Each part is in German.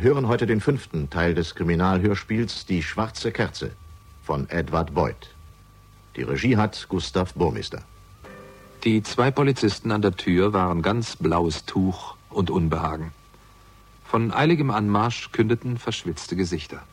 hören heute den 5. Teil des Kriminalhörspiels Die schwarze Kerze von Edward Boyd. Die Regie hat Gustav Burmister. Die 2 Polizisten an der Tür waren ganz blaues Tuch und Unbehagen. Von eiligem Anmarsch kündeten verschwitzte Gesichter.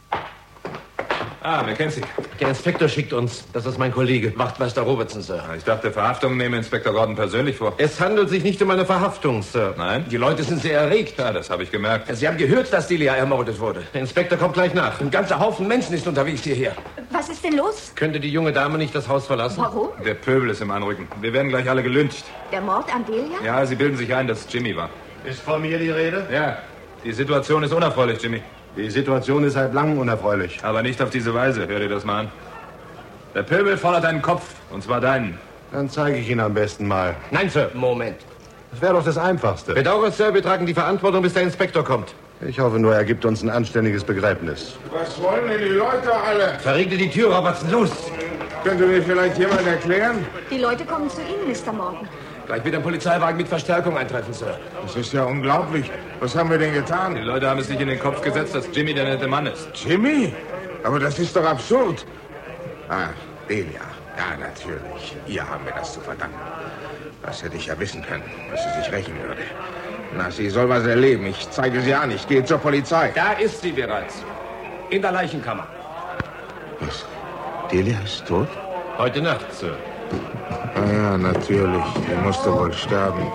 Ah, wer kennt Sie? Der Inspektor schickt uns. Das ist mein Kollege, Wachtmeister Robertson, Sir. Ich dachte, Verhaftung nehme Inspektor Gordon persönlich vor. Es handelt sich nicht um eine Verhaftung, Sir. Nein? Die Leute sind sehr erregt. Ja, das habe ich gemerkt. Sie haben gehört, dass Delia ermordet wurde. Der Inspektor kommt gleich nach. Ein ganzer Haufen Menschen ist unterwegs hierher. Was ist denn los? Könnte die junge Dame nicht das Haus verlassen? Warum? Der Pöbel ist im Anrücken. Wir werden gleich alle gelyncht. Der Mord an Delia? Ja, Sie bilden sich ein, dass es Jimmy war. Ist von mir die Rede? Ja, die Situation ist unerfreulich, Jimmy. Die Situation ist seit langem unerfreulich. Aber nicht auf diese Weise. Hör dir das mal an. Der Pöbel fordert einen Kopf, und zwar deinen. Dann zeige ich ihn am besten mal. Nein, Sir. Moment. Das wäre doch das Einfachste. Bedauere, Sir, wir tragen die Verantwortung, bis der Inspektor kommt. Ich hoffe nur, er gibt uns ein anständiges Begräbnis. Was wollen denn die Leute alle? Verriegle die Tür, Robertson, los! Könnte mir vielleicht jemand erklären? Die Leute kommen zu Ihnen, Mr. Morgan. Gleich wird ein Polizeiwagen mit Verstärkung eintreffen, Sir. Das ist ja unglaublich. Was haben wir denn Die getan? Leute haben es sich in den Kopf gesetzt, dass Jimmy der nette Mann ist. Jimmy? Aber das ist doch absurd. Ah, Delia. Ja, natürlich. Ihr haben wir das zu verdanken. Das hätte ich ja wissen können, dass sie sich rächen würde. Na, sie soll was erleben. Ich zeige sie an. Ich gehe zur Polizei. Da ist sie bereits. In der Leichenkammer. Was? Delia ist tot? Heute Nacht, Sir. Ah ja, natürlich. Die musste wohl sterben.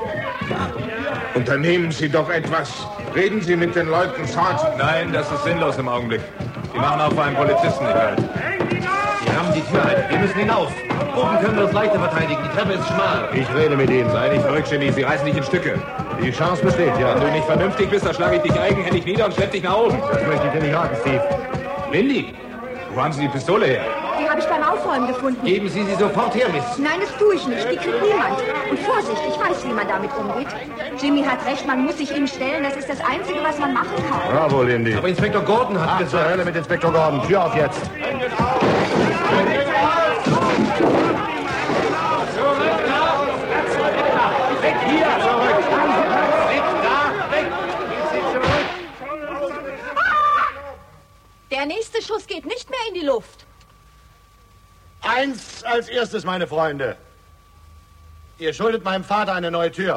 Unternehmen Sie doch etwas. Reden Sie mit den Leuten fort. Nein, das ist sinnlos im Augenblick. Die machen auch vor einem Polizisten nicht halt. Sie haben die Tür ein. Wir müssen hinauf. Oben können wir uns leichter verteidigen. Die Treppe ist schmal. Ich rede mit ihm. Sei nicht verrückt, Jimmy. Sie reißen dich in Stücke. Die Chance besteht, ja. Wenn du nicht vernünftig bist, dann schlage ich dich eigenhändig nieder und schlepp dich nach oben. Das möchte ich dir nicht raten, Steve. Lindy, wo haben Sie die Pistole her? Die habe ich beim Aufräumen gefunden. Geben Sie sie sofort her, Miss. Nein, das tue ich nicht. Die kriegt niemand. Und Vorsicht, ich weiß, wie man damit umgeht. Jimmy hat recht, man muss sich ihm stellen. Das ist das Einzige, was man machen kann. Bravo, Lindy. Aber Inspektor Gordon hat Zur gesagt... Hölle mit Inspektor Gordon. Tür auf jetzt. Weg hier! Zurück! Weg da! Weg! Der nächste Schuss geht nicht mehr in die Luft. Eins als erstes, meine Freunde. Ihr schuldet meinem Vater eine neue Tür.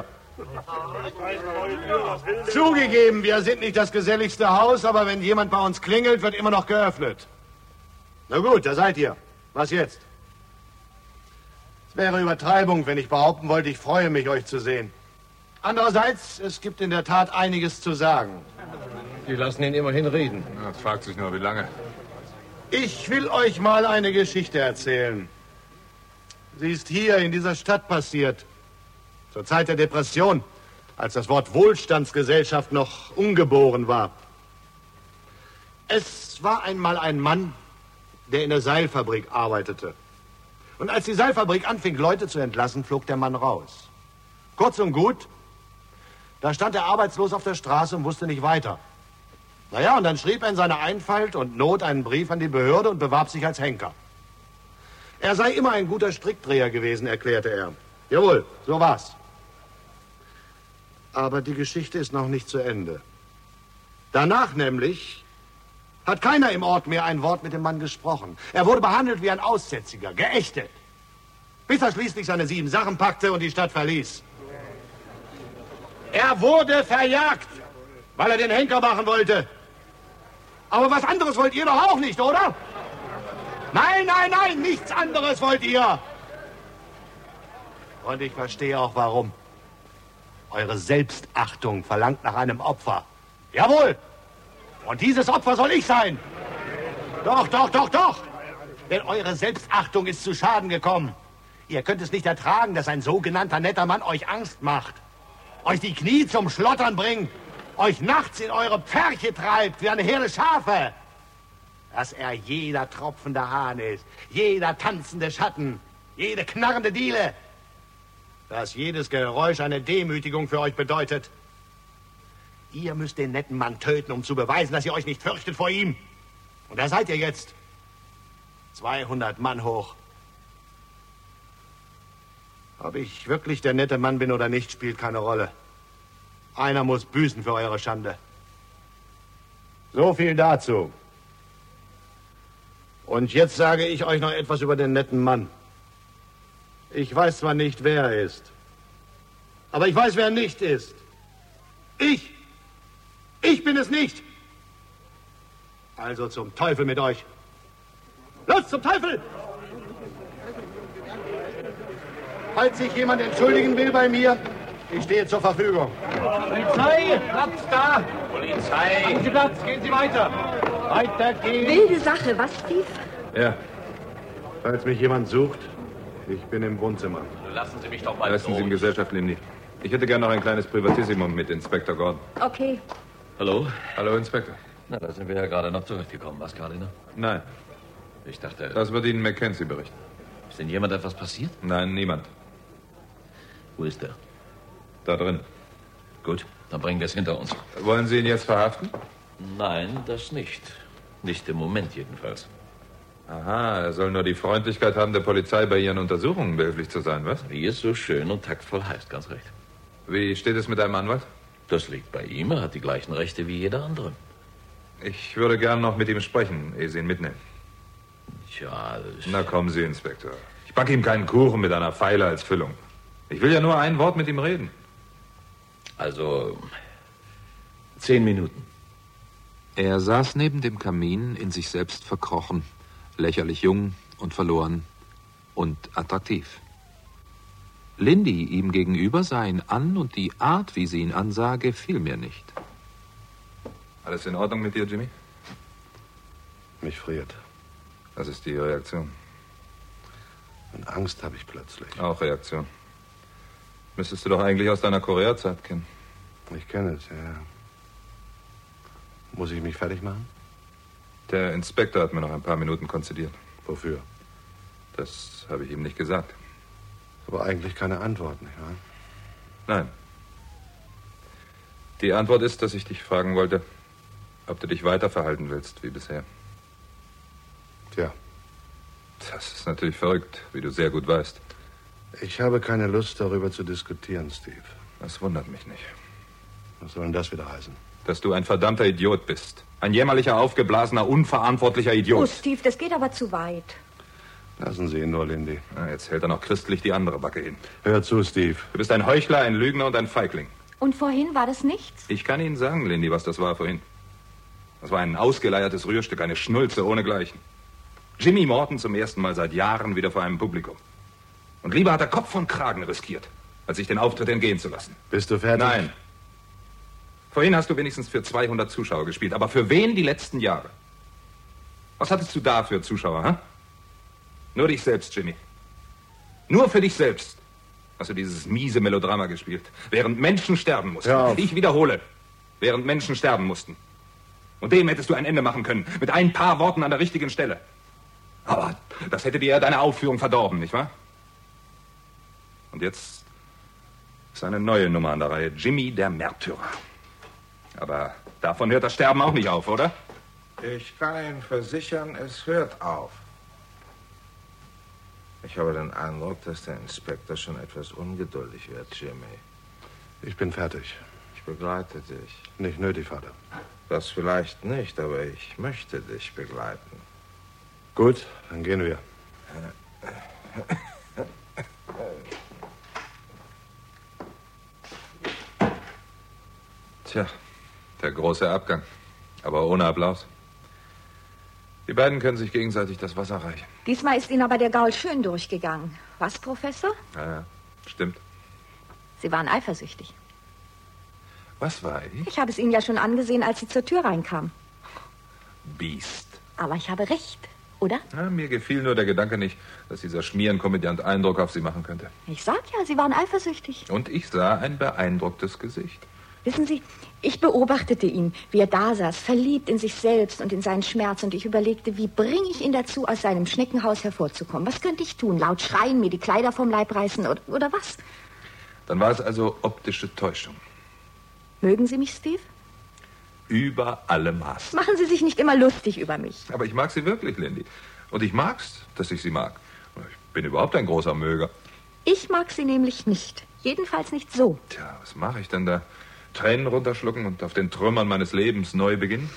Zugegeben, wir sind nicht das geselligste Haus, aber wenn jemand bei uns klingelt, wird immer noch geöffnet. Na gut, da seid ihr. Was jetzt? Es wäre Übertreibung, wenn ich behaupten wollte, ich freue mich, euch zu sehen. Andererseits, es gibt in der Tat einiges zu sagen. Die lassen ihn immerhin reden. Ja, das fragt sich nur, wie lange. Ich will euch mal eine Geschichte erzählen. Sie ist hier in dieser Stadt passiert. Zur Zeit der Depression, als das Wort Wohlstandsgesellschaft noch ungeboren war. Es war einmal ein Mann, der in der Seilfabrik arbeitete. Und als die Seilfabrik anfing, Leute zu entlassen, flog der Mann raus. Kurz und gut, da stand er arbeitslos auf der Straße und wusste nicht weiter. Naja, und dann schrieb er in seiner Einfalt und Not einen Brief an die Behörde und bewarb sich als Henker. Er sei immer ein guter Strickdreher gewesen, erklärte er. Jawohl, so war's. Aber die Geschichte ist noch nicht zu Ende. Danach nämlich hat keiner im Ort mehr ein Wort mit dem Mann gesprochen. Er wurde behandelt wie ein Aussätziger, geächtet. Bis er schließlich seine 7 Sachen packte und die Stadt verließ. Er wurde verjagt, weil er den Henker machen wollte. Aber was anderes wollt ihr doch auch nicht, oder? Nein, nein, nein, nichts anderes wollt ihr. Und ich verstehe auch, warum. Eure Selbstachtung verlangt nach einem Opfer. Jawohl. Und dieses Opfer soll ich sein. Doch, doch, doch, doch. Denn eure Selbstachtung ist zu Schaden gekommen. Ihr könnt es nicht ertragen, dass ein sogenannter netter Mann euch Angst macht. Euch die Knie zum Schlottern bringt. Euch nachts in eure Pferche treibt wie eine Herde Schafe. Dass er jeder tropfende Hahn ist, jeder tanzende Schatten, jede knarrende Diele. Dass jedes Geräusch eine Demütigung für euch bedeutet. Ihr müsst den netten Mann töten, um zu beweisen, dass ihr euch nicht fürchtet vor ihm. Und da seid ihr jetzt. 200 Mann hoch. Ob ich wirklich der nette Mann bin oder nicht, spielt keine Rolle. Einer muss büßen für eure Schande. So viel dazu. Und jetzt sage ich euch noch etwas über den netten Mann. Ich weiß zwar nicht, wer er ist, aber ich weiß, wer er nicht ist. Ich bin es nicht. Also zum Teufel mit euch. Los, zum Teufel! Falls sich jemand entschuldigen will bei mir, ich stehe zur Verfügung. Polizei, Platz da! Polizei! Nehmen Sie Platz, gehen Sie weiter! Weiter gehen. Wilde Sache, was, Steve? Ja, Falls mich jemand sucht, ich bin im Wohnzimmer. lassen Sie mich doch mal Lassen Sie in Gesellschaft, Lindy. Ich hätte gern noch ein kleines Privatissimum mit Inspektor Gordon. Okay. Hallo? Hallo, Inspektor. Na, da sind wir ja gerade noch zurückgekommen. Was, Cardinal? Nein, Ich dachte, das wird Ihnen Mackenzie berichten. ist denn jemand etwas passiert? Nein, niemand. Wo ist er? Da drin. Gut, dann bringen wir es hinter uns. Wollen Sie ihn jetzt verhaften? Nein, das nicht. Nicht im Moment jedenfalls. Aha, er soll nur die Freundlichkeit haben, der Polizei bei Ihren Untersuchungen behilflich zu sein, was? Wie es so schön und taktvoll heißt, ganz recht. Wie steht es mit einem Anwalt? Das liegt bei ihm. Er hat die gleichen Rechte wie jeder andere. Ich würde gern noch mit ihm sprechen, ehe Sie ihn mitnehmen. Tja, Na kommen Sie, Inspektor. Ich backe ihm keinen Kuchen mit einer Feile als Füllung. Ich will ja nur ein Wort mit ihm reden. also 10 Minuten. Er saß neben dem Kamin, in sich selbst verkrochen, lächerlich jung und verloren und attraktiv. Lindy ihm gegenüber sah ihn an und die Art, wie sie ihn ansah, gefiel mir nicht. Alles in Ordnung mit dir, Jimmy? Mich friert. Das ist die Reaktion. Und Angst habe ich plötzlich. Auch Reaktion. Müsstest du doch eigentlich aus deiner Koreazeit kennen. Ich kenne es, ja. Muss ich mich fertig machen? Der Inspektor hat mir noch ein paar Minuten konzidiert. Wofür? Das habe ich ihm nicht gesagt. Aber eigentlich keine Antwort, nicht wahr? Nein. Die Antwort ist, dass ich dich fragen wollte, ob du dich weiter verhalten willst wie bisher. Tja, Das ist natürlich verrückt, wie du sehr gut weißt. ich habe keine Lust, darüber zu diskutieren, Steve. Das wundert mich nicht. Was soll denn das wieder heißen? Dass du ein verdammter Idiot bist. Ein jämmerlicher, aufgeblasener, unverantwortlicher Oh, Idiot. Steve, das geht aber zu weit. Lassen Sie ihn nur, Lindy. Na, jetzt hält er noch christlich die andere Backe hin. Hör zu, Steve. Du bist ein Heuchler, ein Lügner und ein Feigling. Und vorhin war das nichts? Ich kann Ihnen sagen, Lindy, was das war vorhin. Das war ein ausgeleiertes Rührstück, eine Schnulze ohnegleichen. Jimmy Morton zum ersten Mal seit Jahren wieder vor einem Publikum. Und lieber hat er Kopf und Kragen riskiert, als sich den Auftritt entgehen zu lassen. Bist du fertig? Nein. Vorhin hast du wenigstens für 200 Zuschauer gespielt. Aber für wen die letzten Jahre? Was hattest du da für Zuschauer, hä? Nur dich selbst, Jimmy. Nur für dich selbst hast du dieses miese Melodrama gespielt. Während Menschen sterben mussten. Hör auf. Ich wiederhole. Während Menschen sterben mussten. Und dem hättest du ein Ende machen können. Mit ein paar Worten an der richtigen Stelle. Aber das hätte dir deine Aufführung verdorben, nicht wahr? Und jetzt ist eine neue Nummer an der Reihe. Jimmy, der Märtyrer. Aber davon hört das Sterben auch nicht auf, oder? Ich kann Ihnen versichern, es hört auf. Ich habe den Eindruck, dass der Inspektor schon etwas ungeduldig wird, Jimmy. Ich bin fertig. Ich begleite dich. Nicht nötig, Vater. Das vielleicht nicht, aber ich möchte dich begleiten. Gut, dann gehen wir. Tja, der große Abgang. Aber ohne Applaus. Die beiden können sich gegenseitig das Wasser reichen. Diesmal ist Ihnen aber der Gaul schön durchgegangen. Was, Professor? Ja, stimmt. Sie waren eifersüchtig. Was war ich? Ich habe es Ihnen ja schon angesehen, als Sie zur Tür reinkamen. Biest. Aber ich habe recht, oder? Ja, mir gefiel nur der Gedanke nicht, dass dieser Schmierenkomödiant Eindruck auf Sie machen könnte. Ich sag ja, Sie waren eifersüchtig. Und ich sah ein beeindrucktes Gesicht. Wissen Sie, ich beobachtete ihn, wie er da saß, verliebt in sich selbst und in seinen Schmerz. Und ich überlegte, wie bringe ich ihn dazu, aus seinem Schneckenhaus hervorzukommen? Was könnte ich tun? Laut schreien, mir die Kleider vom Leib reißen oder was? Dann war es also optische Täuschung. Mögen Sie mich, Steve? Über alle Maßen. Machen Sie sich nicht immer lustig über mich. Aber ich mag Sie wirklich, Lindy. Und ich mag's, dass ich Sie mag. Ich bin überhaupt ein großer Möger. Ich mag Sie nämlich nicht. Jedenfalls nicht so. Tja, was mache ich denn da? Tränen runterschlucken und auf den Trümmern meines Lebens neu beginnen?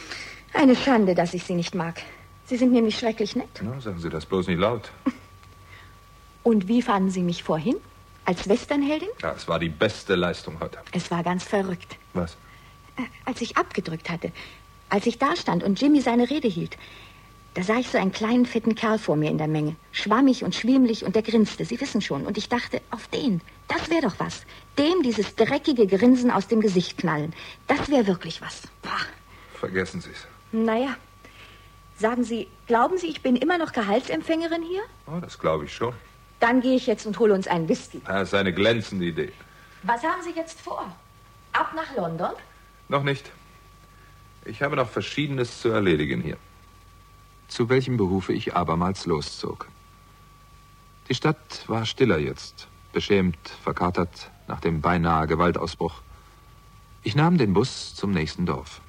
Eine Schande, dass ich Sie nicht mag. Sie sind nämlich schrecklich nett. Na, sagen Sie das bloß nicht laut. Und wie fanden Sie mich vorhin? Als Westernheldin? Ja, es war die beste Leistung heute. Es war ganz verrückt. Was? Als ich abgedrückt hatte, als ich da stand und Jimmy seine Rede hielt, da sah ich so einen kleinen, fetten Kerl vor mir in der Menge. Schwammig und schwiemlich und der grinste, Sie wissen schon. Und ich dachte, auf den, das wäre doch was. Dem dieses dreckige Grinsen aus dem Gesicht knallen. Das wäre wirklich was. Pah. Vergessen Sie es. Naja, sagen Sie, glauben Sie, ich bin immer noch Gehaltsempfängerin hier? Oh, das glaube ich schon. Dann gehe ich jetzt und hole uns einen Whisky. Das ist eine glänzende Idee. Was haben Sie jetzt vor? Ab nach London? Noch nicht. Ich habe noch Verschiedenes zu erledigen hier. Zu welchem Behufe ich abermals loszog. Die Stadt war stiller jetzt, beschämt, verkatert nach dem beinahe Gewaltausbruch. Ich nahm den Bus zum nächsten Dorf.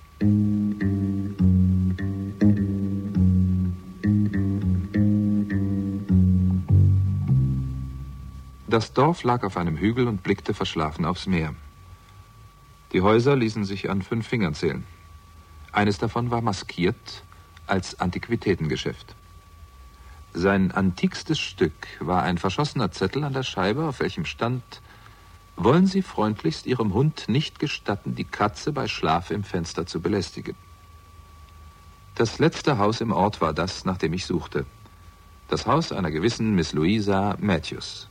Das Dorf lag auf einem Hügel und blickte verschlafen aufs Meer. Die Häuser ließen sich an 5 Fingern zählen. Eines davon war maskiert als Antiquitätengeschäft. Sein antikstes Stück war ein verschossener Zettel an der Scheibe, auf welchem stand: Wollen Sie freundlichst Ihrem Hund nicht gestatten, die Katze bei Schlaf im Fenster zu belästigen. Das letzte Haus im Ort war das, nach dem ich suchte. Das Haus einer gewissen Miss Louisa Matthews.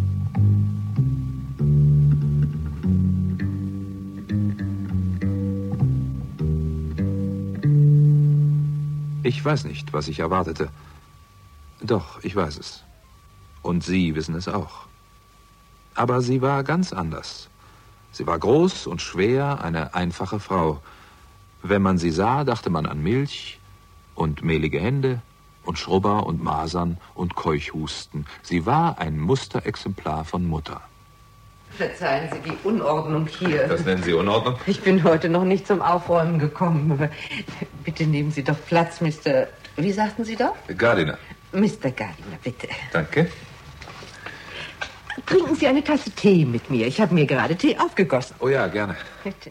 Ich weiß nicht, was ich erwartete. Doch, ich weiß es. Und Sie wissen es auch. Aber sie war ganz anders. Sie war groß und schwer, eine einfache Frau. Wenn man sie sah, dachte man an Milch und mehlige Hände und Schrubber und Masern und Keuchhusten. Sie war ein Musterexemplar von Mutter. Verzeihen Sie die Unordnung hier. Das nennen Sie Unordnung? Ich bin heute noch nicht zum Aufräumen gekommen. Aber bitte nehmen Sie doch Platz, Mr. Wie sagten Sie doch? Gardiner. Mr. Gardiner, bitte. Danke. Trinken Sie eine Tasse Tee mit mir. Ich habe mir gerade Tee aufgegossen. Oh ja, gerne. Bitte.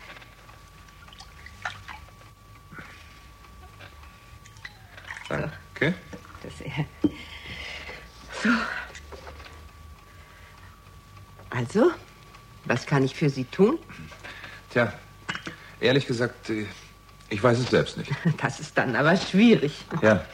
Danke. So. Also, was kann ich für Sie tun? Tja, ehrlich gesagt, ich weiß es selbst nicht. Das ist dann aber schwierig. Ja.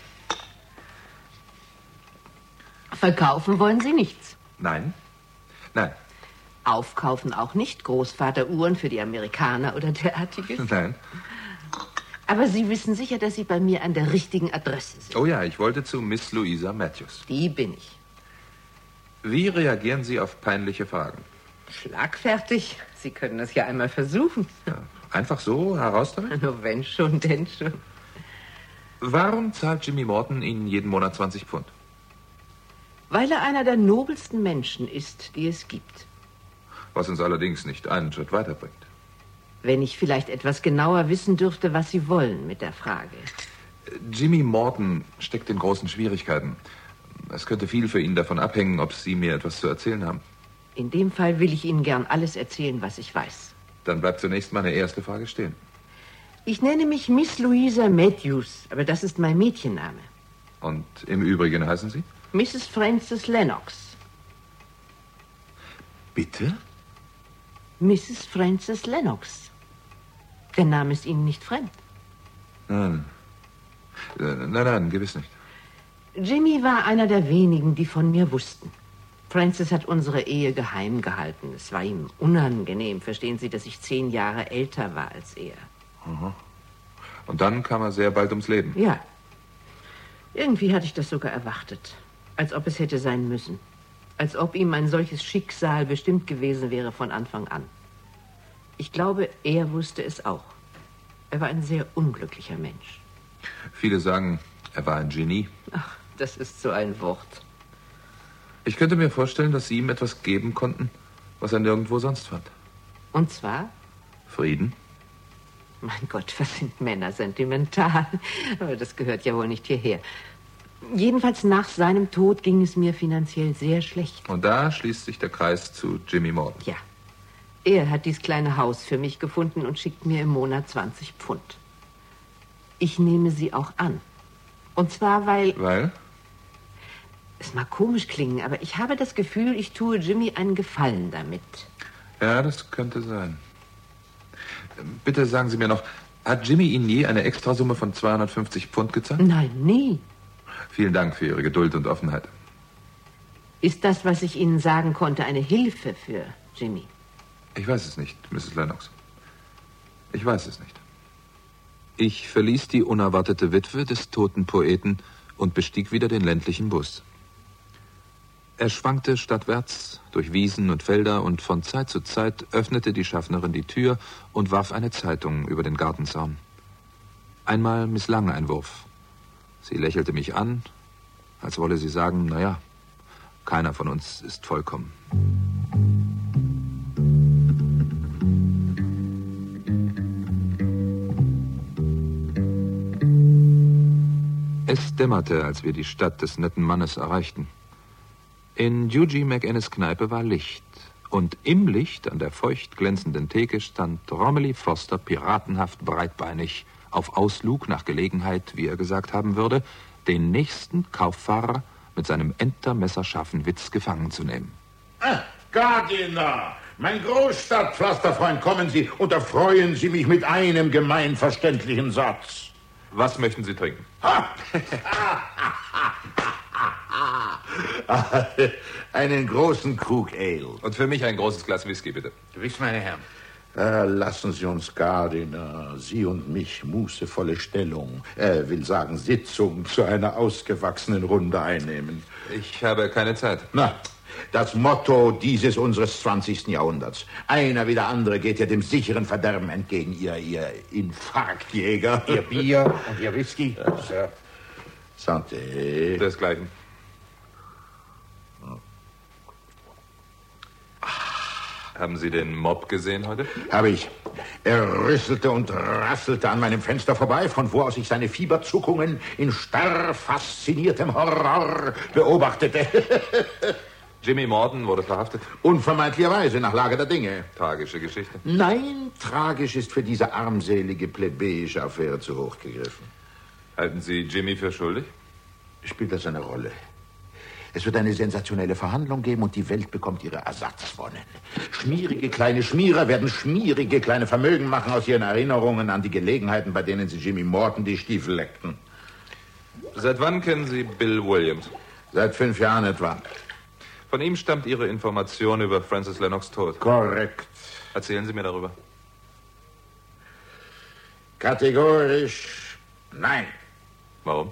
Verkaufen wollen Sie nichts? Nein. Nein. Aufkaufen auch nicht? Großvateruhren für die Amerikaner oder derartiges? Nein. Aber Sie wissen sicher, dass Sie bei mir an der richtigen Adresse sind. Oh ja, ich wollte zu Miss Louisa Matthews. Die bin ich. Wie reagieren Sie auf peinliche Fragen? Schlagfertig. Sie können das ja einmal versuchen. Ja, einfach so, heraus damit? Nur wenn schon, denn schon. Warum zahlt Jimmy Morton Ihnen jeden Monat 20 Pfund? Weil er einer der nobelsten Menschen ist, die es gibt. Was uns allerdings nicht einen Schritt weiterbringt. Wenn ich vielleicht etwas genauer wissen dürfte, was Sie wollen mit der Frage. Jimmy Morton steckt in großen Schwierigkeiten. Es könnte viel für ihn davon abhängen, ob Sie mir etwas zu erzählen haben. In dem Fall will ich Ihnen gern alles erzählen, was ich weiß. Dann bleibt zunächst meine erste Frage stehen. Ich nenne mich Miss Louisa Matthews, aber das ist mein Mädchenname. Und im Übrigen heißen Sie? Mrs. Frances Lennox. Bitte? Mrs. Frances Lennox. Der Name ist Ihnen nicht fremd. Nein. Nein, gewiss nicht. Jimmy war einer der wenigen, die von mir wussten. Frances hat unsere Ehe geheim gehalten. Es war ihm unangenehm, verstehen Sie, dass ich 10 Jahre älter war als er. Aha. Und dann kam er sehr bald ums Leben. Ja. Irgendwie hatte ich das sogar erwartet. Als ob es hätte sein müssen. Als ob ihm ein solches Schicksal bestimmt gewesen wäre von Anfang an. Ich glaube, er wusste es auch. Er war ein sehr unglücklicher Mensch. Viele sagen, er war ein Genie. Ach, das ist so ein Wort. Ich könnte mir vorstellen, dass Sie ihm etwas geben konnten, was er nirgendwo sonst fand. Und zwar? Frieden. Mein Gott, was sind Männer sentimental. Aber das gehört ja wohl nicht hierher. Jedenfalls nach seinem Tod ging es mir finanziell sehr schlecht. Und da schließt sich der Kreis zu Jimmy Morton. Ja. Er hat dieses kleine Haus für mich gefunden und schickt mir im Monat 20 Pfund. Ich nehme sie auch an. Und zwar, weil... Weil? Es mag komisch klingen, aber ich habe das Gefühl, ich tue Jimmy einen Gefallen damit. Ja, das könnte sein. Bitte sagen Sie mir noch, hat Jimmy Ihnen je eine Extrasumme von 250 Pfund gezahlt? Nein, nie. Vielen Dank für Ihre Geduld und Offenheit. Ist das, was ich Ihnen sagen konnte, eine Hilfe für Jimmy? Ich weiß es nicht, Mrs. Lennox. Ich weiß es nicht. Ich verließ die unerwartete Witwe des toten Poeten und bestieg wieder den ländlichen Bus. Er schwankte stadtwärts durch Wiesen und Felder und von Zeit zu Zeit öffnete die Schaffnerin die Tür und warf eine Zeitung über den Gartenzaun. Einmal misslang ein Wurf. Sie lächelte mich an, als wolle sie sagen, naja, keiner von uns ist vollkommen. Es dämmerte, als wir die Stadt des netten Mannes erreichten. In Eugene McInnes Kneipe war Licht. Und im Licht an der feucht glänzenden Theke stand Romilly Foster piratenhaft breitbeinig auf Auslug nach Gelegenheit, wie er gesagt haben würde, den nächsten Kauffahrer mit seinem entermesserscharfen Witz gefangen zu nehmen. Gardiner, mein Großstadtpflasterfreund, kommen Sie und erfreuen Sie mich mit einem gemeinverständlichen Satz. Was möchten Sie trinken? Einen großen Krug Ale. Und für mich ein großes Glas Whisky, bitte. Gewiss, meine Herren. Lassen Sie uns, Gardiner, Sie und mich mußevolle Stellung, will sagen Sitzung, zu einer ausgewachsenen Runde einnehmen. Ich habe keine Zeit. Na, das Motto dieses unseres 20. Jahrhunderts. Einer wie der andere geht ja dem sicheren Verderben entgegen, ihr Infarktjäger. Ihr Bier und Ihr Whisky. Ja, Sir. Santé. Desgleichen. Haben Sie den Mob gesehen heute? Habe ich. Er rüsselte und rasselte an meinem Fenster vorbei, von wo aus ich seine Fieberzuckungen in starr fasziniertem Horror beobachtete. Jimmy Morton wurde verhaftet? Unvermeidlicherweise, nach Lage der Dinge. Tragische Geschichte. Nein, tragisch ist für diese armselige, plebejische Affäre zu hoch gegriffen. Halten Sie Jimmy für schuldig? Spielt das eine Rolle? Es wird eine sensationelle Verhandlung geben und die Welt bekommt ihre Ersatzwonnen. Schmierige kleine Schmierer werden schmierige kleine Vermögen machen aus ihren Erinnerungen an die Gelegenheiten, bei denen sie Jimmy Morton die Stiefel leckten. Seit wann kennen Sie Bill Williams? Seit 5 Jahren etwa. Von ihm stammt Ihre Information über Francis Lennox' Tod. Korrekt. Erzählen Sie mir darüber. Kategorisch nein. Warum?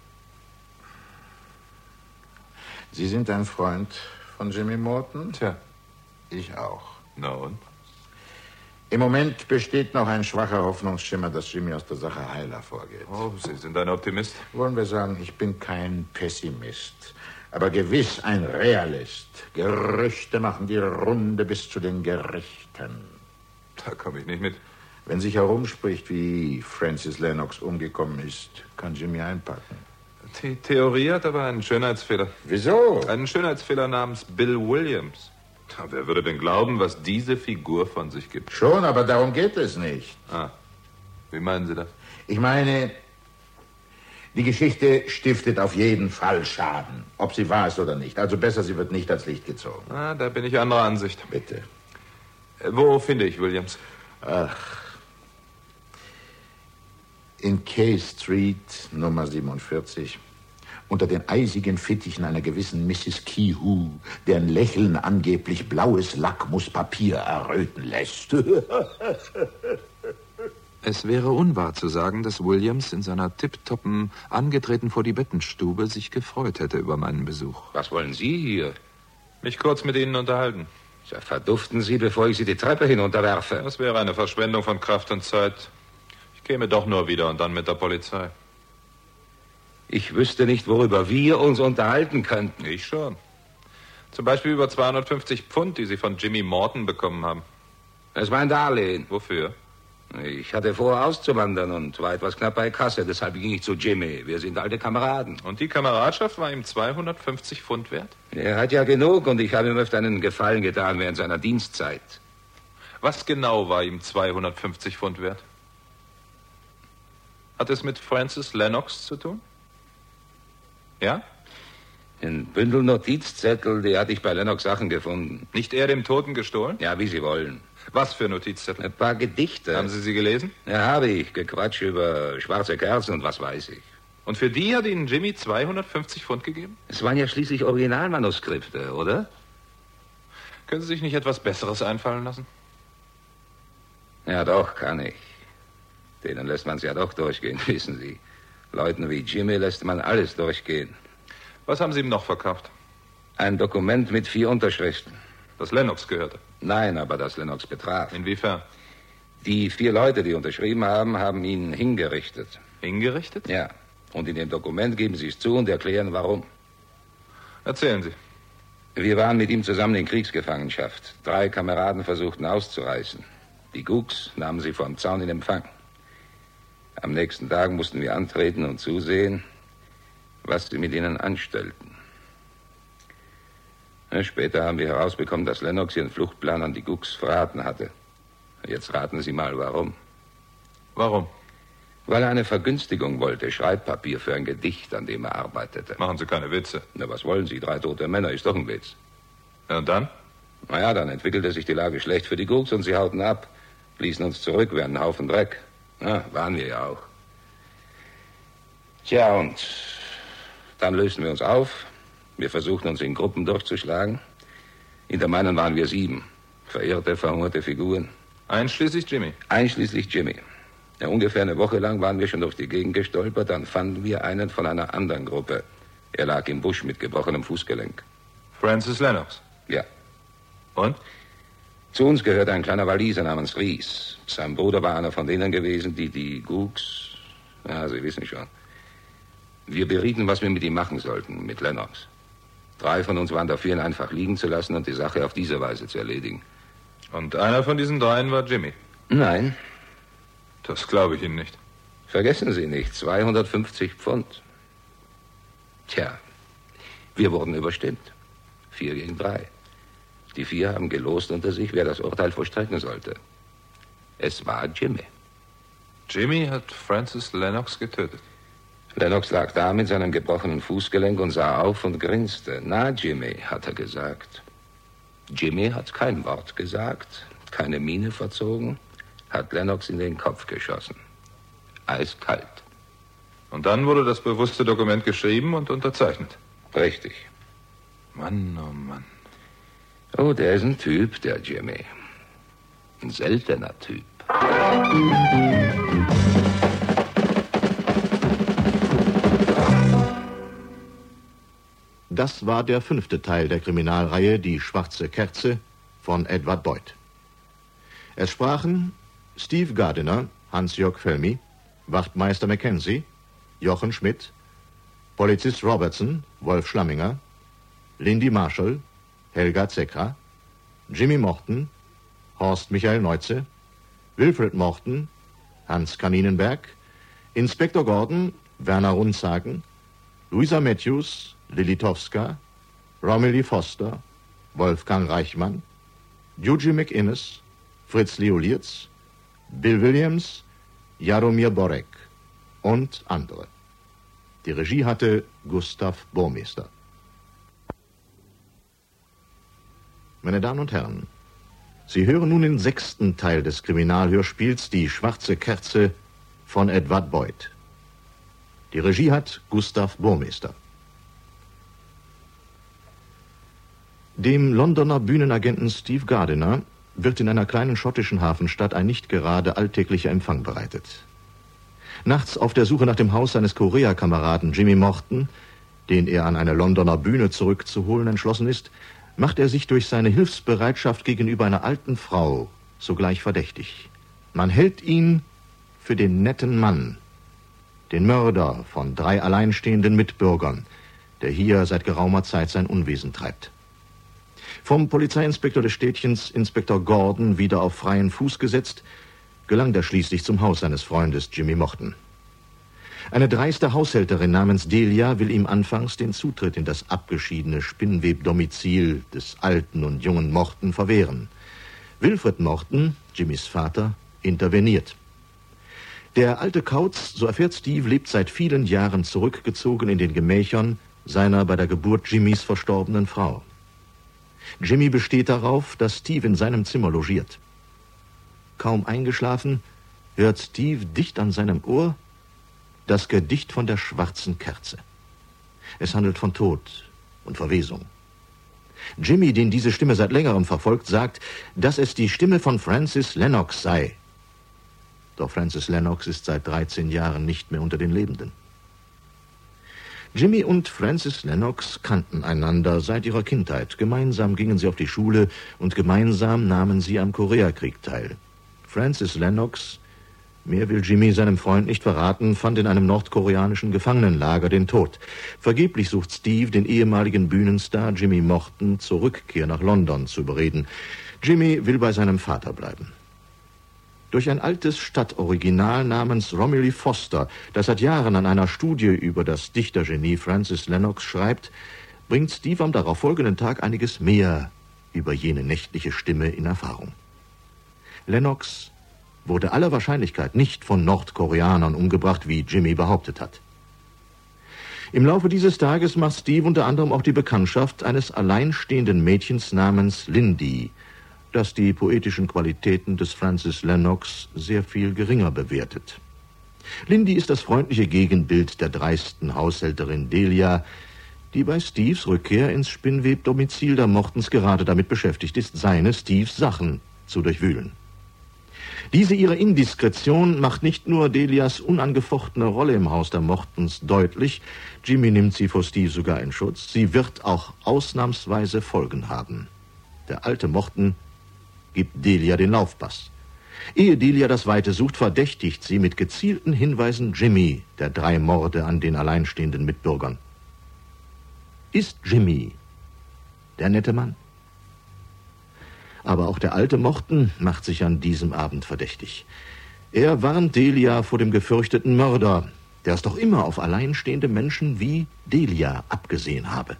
Sie sind ein Freund von Jimmy Morton? Tja. Ich auch. Na und? Im Moment besteht noch ein schwacher Hoffnungsschimmer, dass Jimmy aus der Sache heil hervorgeht. Oh, Sie sind ein Optimist. Wollen wir sagen, ich bin kein Pessimist, aber gewiss ein Realist. Gerüchte machen die Runde bis zu den Gerichten. Da komme ich nicht mit. Wenn sich herumspricht, wie Francis Lennox umgekommen ist, kann Jimmy einpacken. Die Theorie hat aber einen Schönheitsfehler. Wieso? Einen Schönheitsfehler namens Bill Williams. Wer würde denn glauben, was diese Figur von sich gibt? Schon, aber darum geht es nicht. Ah, wie meinen Sie das? Ich meine, die Geschichte stiftet auf jeden Fall Schaden, ob sie wahr ist oder nicht. Also besser, sie wird nicht ans Licht gezogen. Ah, da bin ich anderer Ansicht. Bitte. Wo finde ich Williams? Ach. In K Street, Nummer 47, unter den eisigen Fittichen einer gewissen Mrs. Kehoe, deren Lächeln angeblich blaues Lackmuspapier erröten lässt. Es wäre unwahr zu sagen, dass Williams in seiner tipptoppen, angetreten vor die Bettenstube, sich gefreut hätte über meinen Besuch. Was wollen Sie hier? Mich kurz mit Ihnen unterhalten. Ja, verduften Sie, bevor ich Sie die Treppe hinunterwerfe. Das wäre eine Verschwendung von Kraft und Zeit. Ich käme doch nur wieder und dann mit der Polizei. Ich wüsste nicht, worüber wir uns unterhalten könnten. Ich schon. Zum Beispiel über 250 Pfund, die Sie von Jimmy Morton bekommen haben. Es war ein Darlehen. Wofür? Ich hatte vor, auszuwandern und war etwas knapp bei Kasse. Deshalb ging ich zu Jimmy. Wir sind alte Kameraden. Und die Kameradschaft war ihm 250 Pfund wert? Er hat ja genug und ich habe ihm öfter einen Gefallen getan während seiner Dienstzeit. Was genau war ihm 250 Pfund wert? Hat es mit Francis Lennox zu tun? Ja? Ein Bündel Notizzettel, die hatte ich bei Lennox Sachen gefunden. Nicht er dem Toten gestohlen? Ja, wie Sie wollen. Was für Notizzettel? Ein paar Gedichte. Haben Sie sie gelesen? Ja, habe ich. Gequatsch über schwarze Kerzen und was weiß ich. Und für die hat Ihnen Jimmy 250 Pfund gegeben? Es waren ja schließlich Originalmanuskripte, oder? Können Sie sich nicht etwas Besseres einfallen lassen? Ja, doch, kann ich. Denen lässt man es ja doch durchgehen, wissen Sie. Leuten wie Jimmy lässt man alles durchgehen. Was haben Sie ihm noch verkauft? Ein Dokument mit 4 Unterschriften. Das Lennox gehörte? Nein, aber das Lennox betraf. Inwiefern? Die 4 Leute, die unterschrieben haben, haben ihn hingerichtet. Hingerichtet? Ja. Und in dem Dokument geben Sie es zu und erklären, warum. Erzählen Sie. Wir waren mit ihm zusammen in Kriegsgefangenschaft. 3 Kameraden versuchten auszureißen. Die Gooks nahmen sie vom Zaun in Empfang. Am nächsten Tag mussten wir antreten und zusehen, was sie mit ihnen anstellten. Später haben wir herausbekommen, dass Lennox ihren Fluchtplan an die Gooks verraten hatte. Jetzt raten Sie mal, warum. Warum? Weil er eine Vergünstigung wollte, Schreibpapier für ein Gedicht, an dem er arbeitete. Machen Sie keine Witze. Na, was wollen Sie? 3 tote Männer ist doch ein Witz. Ja, und dann? Naja, dann entwickelte sich die Lage schlecht für die Gooks und sie hauten ab. Ließen uns zurück, wie ein Haufen Dreck. Ja, waren wir ja auch. Tja, und dann lösten wir uns auf. Wir versuchten uns in Gruppen durchzuschlagen. In der meinen waren wir 7. Verirrte, verhungerte Figuren. Einschließlich Jimmy? Einschließlich Jimmy. Ja, ungefähr eine Woche lang waren wir schon durch die Gegend gestolpert. Dann fanden wir einen von einer anderen Gruppe. Er lag im Busch mit gebrochenem Fußgelenk. Francis Lennox? Ja. Und? Zu uns gehörte ein kleiner Waliser namens Ries. Sein Bruder war einer von denen gewesen, die Gooks... Ja, Sie wissen schon. Wir berieten, was wir mit ihm machen sollten, mit Lennox. 3 von uns waren dafür, ihn einfach liegen zu lassen und die Sache auf diese Weise zu erledigen. Und einer von diesen 3 war Jimmy? Nein. Das glaube ich Ihnen nicht. Vergessen Sie nicht, 250 Pfund. Tja, wir wurden überstimmt. 4 gegen 3. Die 4 haben gelost unter sich, wer das Urteil vollstrecken sollte. Es war Jimmy. Jimmy hat Francis Lennox getötet. Lennox lag da mit seinem gebrochenen Fußgelenk und sah auf und grinste. Na, Jimmy, hat er gesagt. Jimmy hat kein Wort gesagt, keine Miene verzogen, hat Lennox in den Kopf geschossen. Eiskalt. Und dann wurde das bewusste Dokument geschrieben und unterzeichnet. Richtig. Mann, oh Mann. Oh, der ist ein Typ, der Jimmy. Ein seltener Typ. Das war der 5. Teil der Kriminalreihe Die schwarze Kerze von Edward Boyd. Es sprachen Steve Gardiner, Hans-Jörg Felmy, Wachtmeister Mackenzie, Jochen Schmidt, Polizist Robertson, Wolf Schlamminger, Lindy Marshall, Helga Zekra, Jimmy Morton, Horst Michael Neuze, Wilfred Morton, Hans Kaninenberg, Inspektor Gordon, Werner Rundzagen, Louisa Matthews, Lilly Towska, Romilly Foster, Wolfgang Reichmann, Eugene McInnes, Fritz Liolierz, Bill Williams, Jaromir Borek und andere. Die Regie hatte Gustav Burmester. Meine Damen und Herren, Sie hören nun den 6. Teil des Kriminalhörspiels Die schwarze Kerze von Edward Boyd. Die Regie hat Gustav Burmester. Dem Londoner Bühnenagenten Steve Gardiner wird in einer kleinen schottischen Hafenstadt ein nicht gerade alltäglicher Empfang bereitet. Nachts auf der Suche nach dem Haus seines Korea-Kameraden Jimmy Morton, den er an eine Londoner Bühne zurückzuholen entschlossen ist, macht er sich durch seine Hilfsbereitschaft gegenüber einer alten Frau sogleich verdächtig. Man hält ihn für den netten Mann, den Mörder von 3 alleinstehenden Mitbürgern, der hier seit geraumer Zeit sein Unwesen treibt. Vom Polizeiinspektor des Städtchens, Inspektor Gordon, wieder auf freien Fuß gesetzt, gelangt er schließlich zum Haus seines Freundes Jimmy Morton. Eine dreiste Haushälterin namens Delia will ihm anfangs den Zutritt in das abgeschiedene Spinnwebdomizil des alten und jungen Morton verwehren. Wilfred Morton, Jimmys Vater, interveniert. Der alte Kauz, so erfährt Steve, lebt seit vielen Jahren zurückgezogen in den Gemächern seiner bei der Geburt Jimmys verstorbenen Frau. Jimmy besteht darauf, dass Steve in seinem Zimmer logiert. Kaum eingeschlafen, hört Steve dicht an seinem Ohr das Gedicht von der schwarzen Kerze. Es handelt von Tod und Verwesung. Jimmy, den diese Stimme seit längerem verfolgt, sagt, dass es die Stimme von Francis Lennox sei. Doch Francis Lennox ist seit 13 Jahren nicht mehr unter den Lebenden. Jimmy und Francis Lennox kannten einander seit ihrer Kindheit. Gemeinsam gingen sie auf die Schule und gemeinsam nahmen sie am Koreakrieg teil. Francis Lennox, mehr will Jimmy seinem Freund nicht verraten, fand in einem nordkoreanischen Gefangenenlager den Tod. Vergeblich sucht Steve, den ehemaligen Bühnenstar Jimmy Morton, zur Rückkehr nach London zu überreden. Jimmy will bei seinem Vater bleiben. Durch ein altes Stadtoriginal namens Romilly Foster, das seit Jahren an einer Studie über das Dichtergenie Francis Lennox schreibt, bringt Steve am darauffolgenden Tag einiges mehr über jene nächtliche Stimme in Erfahrung. Lennox wurde aller Wahrscheinlichkeit nicht von Nordkoreanern umgebracht, wie Jimmy behauptet hat. Im Laufe dieses Tages macht Steve unter anderem auch die Bekanntschaft eines alleinstehenden Mädchens namens Lindy, das die poetischen Qualitäten des Francis Lennox sehr viel geringer bewertet. Lindy ist das freundliche Gegenbild der dreisten Haushälterin Delia, die bei Steves Rückkehr ins Spinnwebdomizil der Mortons gerade damit beschäftigt ist, seine, Steves, Sachen zu durchwühlen. Diese ihre Indiskretion macht nicht nur Delias unangefochtene Rolle im Haus der Mortons deutlich, Jimmy nimmt sie vor Steve sogar in Schutz, sie wird auch ausnahmsweise Folgen haben. Der alte Morton gibt Delia den Laufpass. Ehe Delia das Weite sucht, verdächtigt sie mit gezielten Hinweisen Jimmy der 3 Morde an den alleinstehenden Mitbürgern. Ist Jimmy der nette Mann? Aber auch der alte Morton macht sich an diesem Abend verdächtig. Er warnt Delia vor dem gefürchteten Mörder, der es doch immer auf alleinstehende Menschen wie Delia abgesehen habe.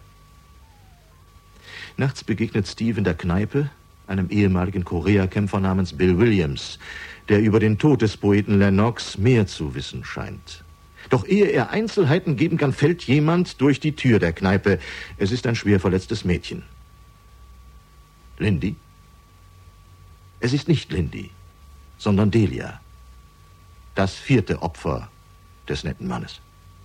Nachts begegnet Steve in der Kneipe einem ehemaligen Koreakämpfer namens Bill Williams, der über den Tod des Poeten Lennox mehr zu wissen scheint. Doch ehe er Einzelheiten geben kann, fällt jemand durch die Tür der Kneipe. Es ist ein schwer verletztes Mädchen. Lindy? Es ist nicht Lindy, sondern Delia, das 4. Opfer des netten Mannes.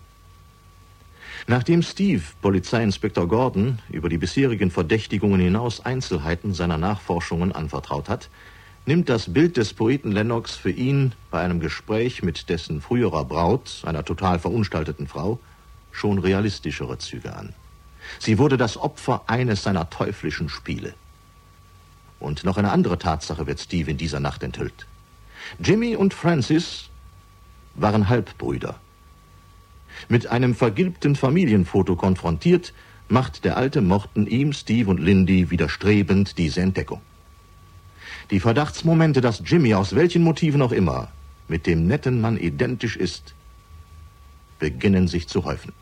Nachdem Steve Polizeiinspektor Gordon über die bisherigen Verdächtigungen hinaus Einzelheiten seiner Nachforschungen anvertraut hat, nimmt das Bild des Poeten Lennox für ihn bei einem Gespräch mit dessen früherer Braut, einer total verunstalteten Frau, schon realistischere Züge an. Sie wurde das Opfer eines seiner teuflischen Spiele. Und noch eine andere Tatsache wird Steve in dieser Nacht enthüllt. Jimmy und Francis waren Halbbrüder. Mit einem vergilbten Familienfoto konfrontiert, macht der alte Morton ihm, Steve und Lindy widerstrebend diese Entdeckung. Die Verdachtsmomente, dass Jimmy aus welchen Motiven auch immer mit dem netten Mann identisch ist, beginnen sich zu häufen.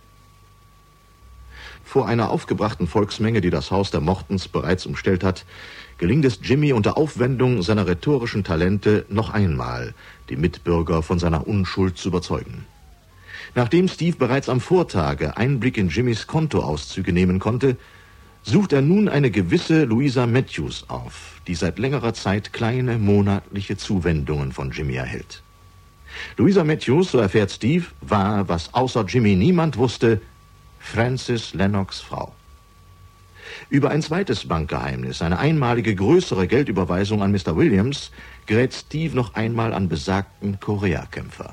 Vor einer aufgebrachten Volksmenge, die das Haus der Mortons bereits umstellt hat, gelingt es Jimmy unter Aufwendung seiner rhetorischen Talente noch einmal, die Mitbürger von seiner Unschuld zu überzeugen. Nachdem Steve bereits am Vortage Einblick in Jimmys Kontoauszüge nehmen konnte, sucht er nun eine gewisse Louisa Matthews auf, die seit längerer Zeit kleine monatliche Zuwendungen von Jimmy erhält. Louisa Matthews, so erfährt Steve, war, was außer Jimmy niemand wusste, Francis Lennox' Frau. Über ein zweites Bankgeheimnis, eine einmalige größere Geldüberweisung an Mr. Williams, gerät Steve noch einmal an besagten Koreakämpfer.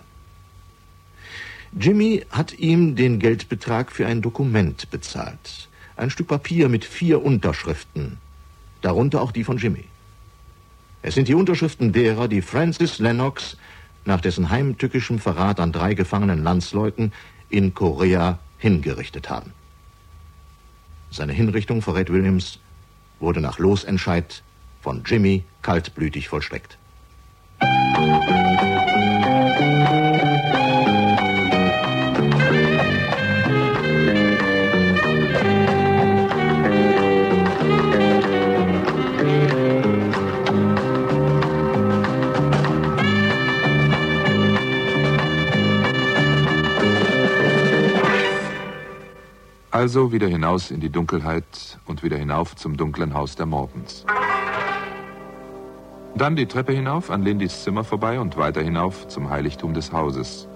Jimmy hat ihm den Geldbetrag für ein Dokument bezahlt. Ein Stück Papier mit 4 Unterschriften, darunter auch die von Jimmy. Es sind die Unterschriften derer, die Francis Lennox nach dessen heimtückischem Verrat an 3 gefangenen Landsleuten in Korea hingerichtet haben. Seine Hinrichtung, verrät Williams, wurde nach Losentscheid von Jimmy kaltblütig vollstreckt. Also wieder hinaus in die Dunkelheit und wieder hinauf zum dunklen Haus der Mortons. Dann die Treppe hinauf, an Lindys Zimmer vorbei und weiter hinauf zum Heiligtum des Hauses.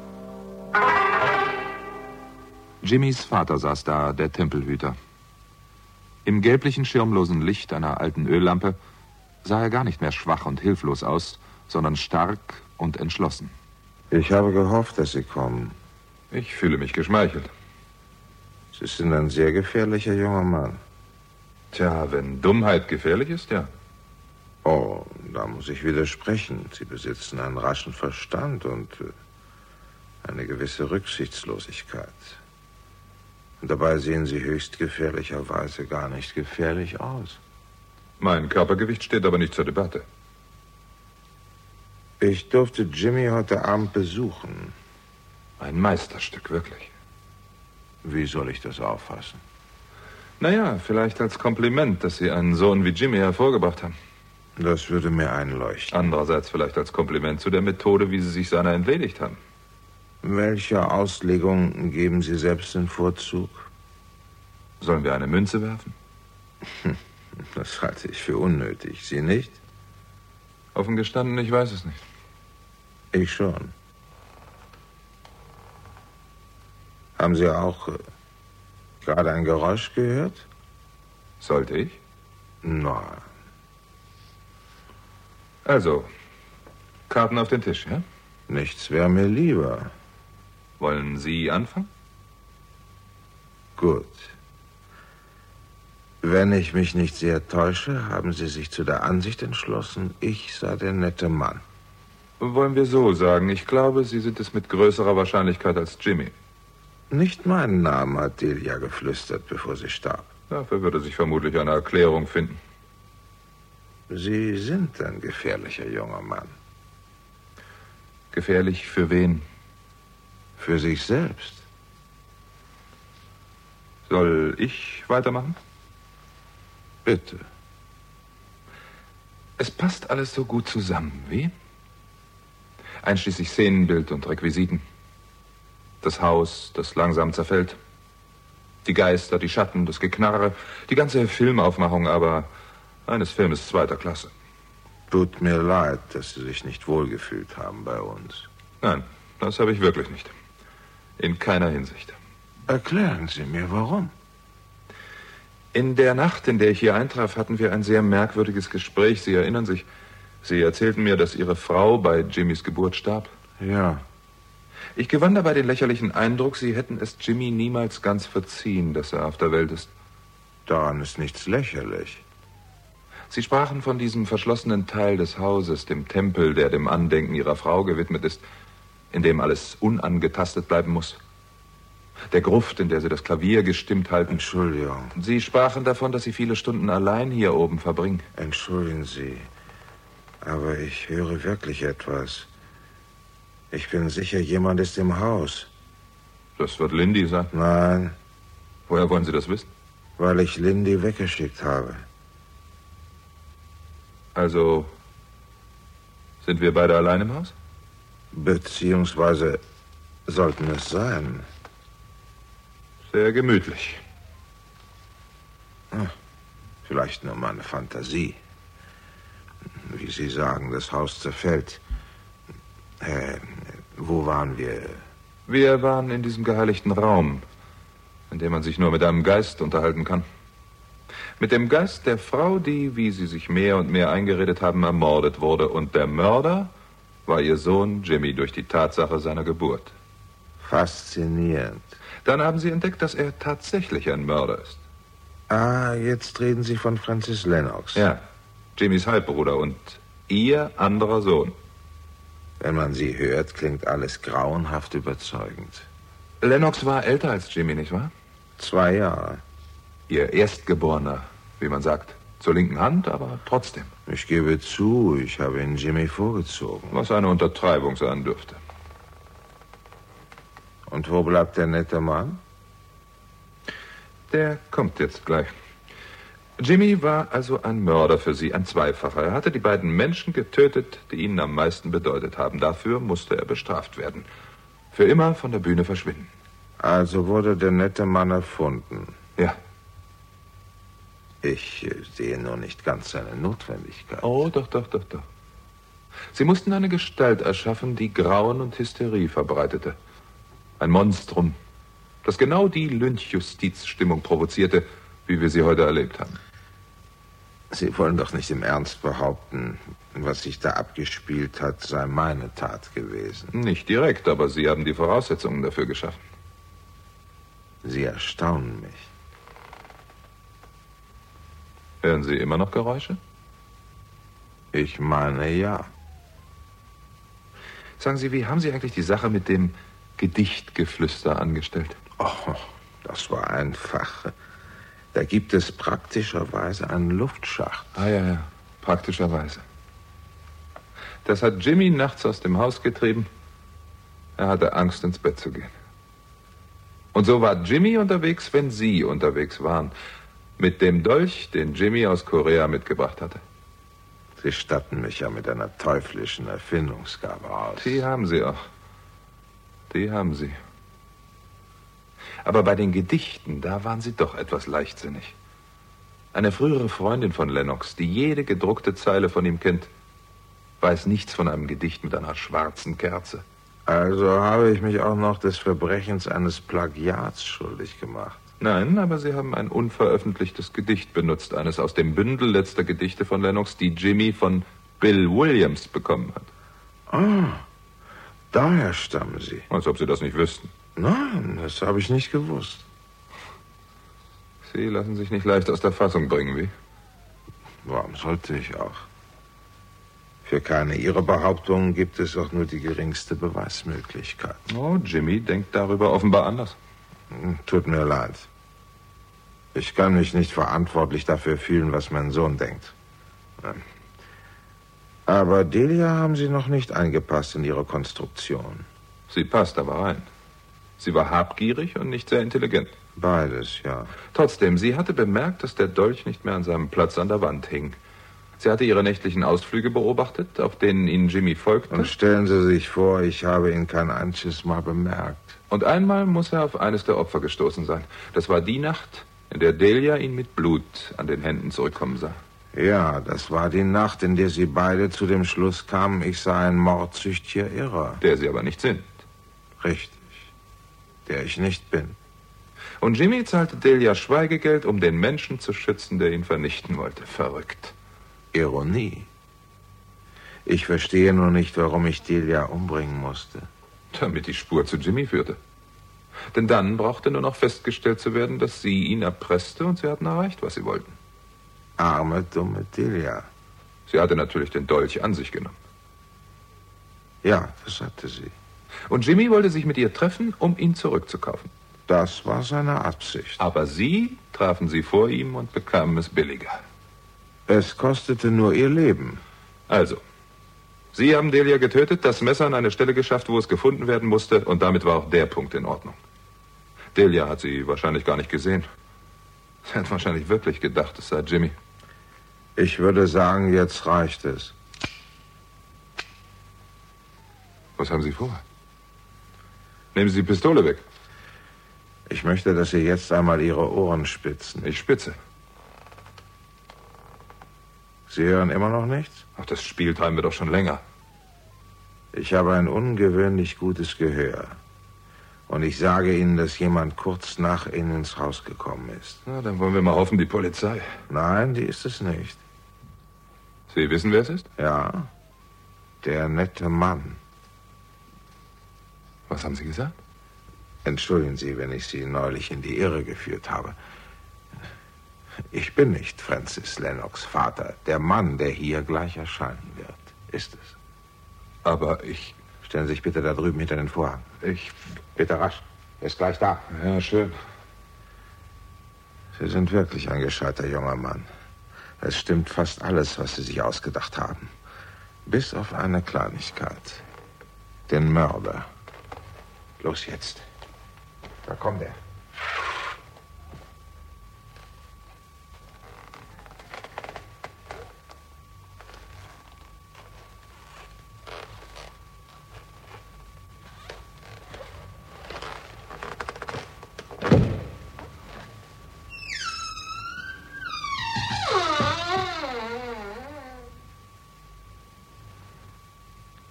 Jimmys Vater saß da, der Tempelhüter. Im gelblichen, schirmlosen Licht einer alten Öllampe sah er gar nicht mehr schwach und hilflos aus, sondern stark und entschlossen. Ich habe gehofft, dass Sie kommen. Ich fühle mich geschmeichelt. Sie sind ein sehr gefährlicher junger Mann. Tja, wenn Dummheit gefährlich ist, ja. Oh, da muss ich widersprechen. Sie besitzen einen raschen Verstand und eine gewisse Rücksichtslosigkeit. Und dabei sehen Sie höchst gefährlicherweise gar nicht gefährlich aus. Mein Körpergewicht steht aber nicht zur Debatte. Ich durfte Jimmy heute Abend besuchen. Ein Meisterstück, wirklich. Wie soll ich das auffassen? Naja, vielleicht als Kompliment, dass Sie einen Sohn wie Jimmy hervorgebracht haben. Das würde mir einleuchten. Andererseits vielleicht als Kompliment zu der Methode, wie Sie sich seiner entledigt haben. Welcher Auslegung geben Sie selbst den Vorzug? Sollen wir eine Münze werfen? Das halte ich für unnötig. Sie nicht? Offen gestanden, ich weiß es nicht. Ich schon. Haben Sie auch gerade ein Geräusch gehört? Sollte ich? Nein. Also, Karten auf den Tisch, ja? Nichts wäre mir lieber. Wollen Sie anfangen? Gut. Wenn ich mich nicht sehr täusche, haben Sie sich zu der Ansicht entschlossen, ich sei der nette Mann. Wollen wir so sagen, ich glaube, Sie sind es mit größerer Wahrscheinlichkeit als Jimmy. Nicht meinen Namen hat Delia geflüstert, bevor sie starb. Dafür würde sich vermutlich eine Erklärung finden. Sie sind ein gefährlicher junger Mann. Gefährlich für wen? Für sich selbst. Soll ich weitermachen? Bitte. Es passt alles so gut zusammen, wie? Einschließlich Szenenbild und Requisiten. Das Haus, das langsam zerfällt. Die Geister, die Schatten, das Geknarre. Die ganze Filmaufmachung aber eines Filmes zweiter Klasse. Tut mir leid, dass Sie sich nicht wohlgefühlt haben bei uns. Nein, das habe ich wirklich nicht. In keiner Hinsicht. Erklären Sie mir, warum? In der Nacht, in der ich hier eintraf, hatten wir ein sehr merkwürdiges Gespräch. Sie erinnern sich. Sie erzählten mir, dass Ihre Frau bei Jimmys Geburt starb. Ja. Ich gewann dabei den lächerlichen Eindruck, Sie hätten es Jimmy niemals ganz verziehen, dass er auf der Welt ist. Daran ist nichts lächerlich. Sie sprachen von diesem verschlossenen Teil des Hauses, dem Tempel, der dem Andenken Ihrer Frau gewidmet ist, in dem alles unangetastet bleiben muss. Der Gruft, in der Sie das Klavier gestimmt halten. Entschuldigung. Sie sprachen davon, dass Sie viele Stunden allein hier oben verbringen. Entschuldigen Sie, aber ich höre wirklich etwas. Ich bin sicher, jemand ist im Haus. Das wird Lindy sein. Nein. Woher wollen Sie das wissen? Weil ich Lindy weggeschickt habe. Also, sind wir beide allein im Haus? Beziehungsweise sollten es sein. Sehr gemütlich. Vielleicht nur meine Fantasie. Wie Sie sagen, das Haus zerfällt. Wo waren wir? Wir waren in diesem geheiligten Raum, in dem man sich nur mit einem Geist unterhalten kann. Mit dem Geist der Frau, die, wie Sie sich mehr und mehr eingeredet haben, ermordet wurde. Und der Mörder war Ihr Sohn Jimmy durch die Tatsache seiner Geburt. Faszinierend. Dann haben Sie entdeckt, dass er tatsächlich ein Mörder ist. Ah, jetzt reden Sie von Francis Lennox. Ja, Jimmys Halbbruder und Ihr anderer Sohn. Wenn man Sie hört, klingt alles grauenhaft überzeugend. Lennox war älter als Jimmy, nicht wahr? 2 Jahre. Ihr Erstgeborener, wie man sagt. Zur linken Hand, aber trotzdem. Ich gebe zu, ich habe ihn Jimmy vorgezogen. Was eine Untertreibung sein dürfte. Und wo bleibt der nette Mann? Der kommt jetzt gleich. Jimmy war also ein Mörder für Sie, ein Zweifacher. Er hatte die beiden Menschen getötet, die Ihnen am meisten bedeutet haben. Dafür musste er bestraft werden. Für immer von der Bühne verschwinden. Also wurde der nette Mann erfunden. Ja. Ich sehe nur nicht ganz seine Notwendigkeit. Oh, doch. Sie mussten eine Gestalt erschaffen, die Grauen und Hysterie verbreitete. Ein Monstrum, das genau die Lynchjustizstimmung provozierte, wie wir sie heute erlebt haben. Sie wollen doch nicht im Ernst behaupten, was sich da abgespielt hat, sei meine Tat gewesen. Nicht direkt, aber Sie haben die Voraussetzungen dafür geschaffen. Sie erstaunen mich. Hören Sie immer noch Geräusche? Ich meine, ja. Sagen Sie, wie haben Sie eigentlich die Sache mit dem Gedichtgeflüster angestellt? Oh, das war einfach. Da gibt es praktischerweise einen Luftschacht. Ah, ja, praktischerweise. Das hat Jimmy nachts aus dem Haus getrieben. Er hatte Angst, ins Bett zu gehen. Und so war Jimmy unterwegs, wenn Sie unterwegs waren. Mit dem Dolch, den Jimmy aus Korea mitgebracht hatte. Sie statten mich ja mit einer teuflischen Erfindungsgabe aus. Die haben Sie auch. Die haben Sie. Aber bei den Gedichten, da waren Sie doch etwas leichtsinnig. Eine frühere Freundin von Lennox, die jede gedruckte Zeile von ihm kennt, weiß nichts von einem Gedicht mit einer schwarzen Kerze. Also habe ich mich auch noch des Verbrechens eines Plagiats schuldig gemacht. Nein, aber Sie haben ein unveröffentlichtes Gedicht benutzt, eines aus dem Bündel letzter Gedichte von Lennox, die Jimmy von Bill Williams bekommen hat. Ah, daher stammen Sie. Als ob Sie das nicht wüssten. Nein, das habe ich nicht gewusst. Sie lassen sich nicht leicht aus der Fassung bringen, wie? Warum sollte ich auch? Für keine Ihrer Behauptungen gibt es auch nur die geringste Beweismöglichkeit. Oh, Jimmy denkt darüber offenbar anders. Tut mir leid. Ich kann mich nicht verantwortlich dafür fühlen, was mein Sohn denkt. Aber Delia haben Sie noch nicht eingepasst in Ihre Konstruktion. Sie passt aber rein. Sie war habgierig und nicht sehr intelligent. Beides, ja. Trotzdem, sie hatte bemerkt, dass der Dolch nicht mehr an seinem Platz an der Wand hing. Sie hatte ihre nächtlichen Ausflüge beobachtet, auf denen ihnen Jimmy folgte. Und stellen Sie sich vor, ich habe ihn kein einziges Mal bemerkt. Und einmal muss er auf eines der Opfer gestoßen sein. Das war die Nacht, in der Delia ihn mit Blut an den Händen zurückkommen sah. Ja, das war die Nacht, in der Sie beide zu dem Schluss kamen, ich sei ein mordsüchtiger Irrer. Der Sie aber nicht sind. Richtig. Der ich nicht bin. Und Jimmy zahlte Delia Schweigegeld, um den Menschen zu schützen, der ihn vernichten wollte. Verrückt. Ironie. Ich verstehe nur nicht, warum ich Delia umbringen musste. Damit die Spur zu Jimmy führte. Denn dann brauchte nur noch festgestellt zu werden, dass sie ihn erpresste und sie hatten erreicht, was sie wollten. Arme, dumme Delia. Sie hatte natürlich den Dolch an sich genommen. Ja, das hatte sie. Und Jimmy wollte sich mit ihr treffen, um ihn zurückzukaufen. Das war seine Absicht. Aber Sie trafen sie vor ihm und bekamen es billiger. Es kostete nur ihr Leben. Also, Sie haben Delia getötet, das Messer an eine Stelle geschafft, wo es gefunden werden musste, und damit war auch der Punkt in Ordnung. Delia hat sie wahrscheinlich gar nicht gesehen. Sie hat wahrscheinlich wirklich gedacht, es sei Jimmy. Ich würde sagen, jetzt reicht es. Was haben Sie vor? Nehmen Sie die Pistole weg. Ich möchte, dass Sie jetzt einmal Ihre Ohren spitzen. Ich spitze. Sie hören immer noch nichts? Ach, das Spiel treiben wir doch schon länger. Ich habe ein ungewöhnlich gutes Gehör. Und ich sage Ihnen, dass jemand kurz nach Ihnen ins Haus gekommen ist. Na, dann wollen wir mal hoffen, die Polizei. Nein, die ist es nicht. Sie wissen, wer es ist? Ja, der nette Mann. Was haben Sie gesagt? Entschuldigen Sie, wenn ich Sie neulich in die Irre geführt habe. Ich bin nicht Francis Lennox Vater. Der Mann, der hier gleich erscheinen wird, ist es. Aber ich... Stellen Sie sich bitte da drüben hinter den Vorhang. Ich... Bitte rasch. Er ist gleich da. Ja, schön. Sie sind wirklich ein gescheiter junger Mann. Es stimmt fast alles, was Sie sich ausgedacht haben. Bis auf eine Kleinigkeit. Den Mörder. Los jetzt. Da kommt er.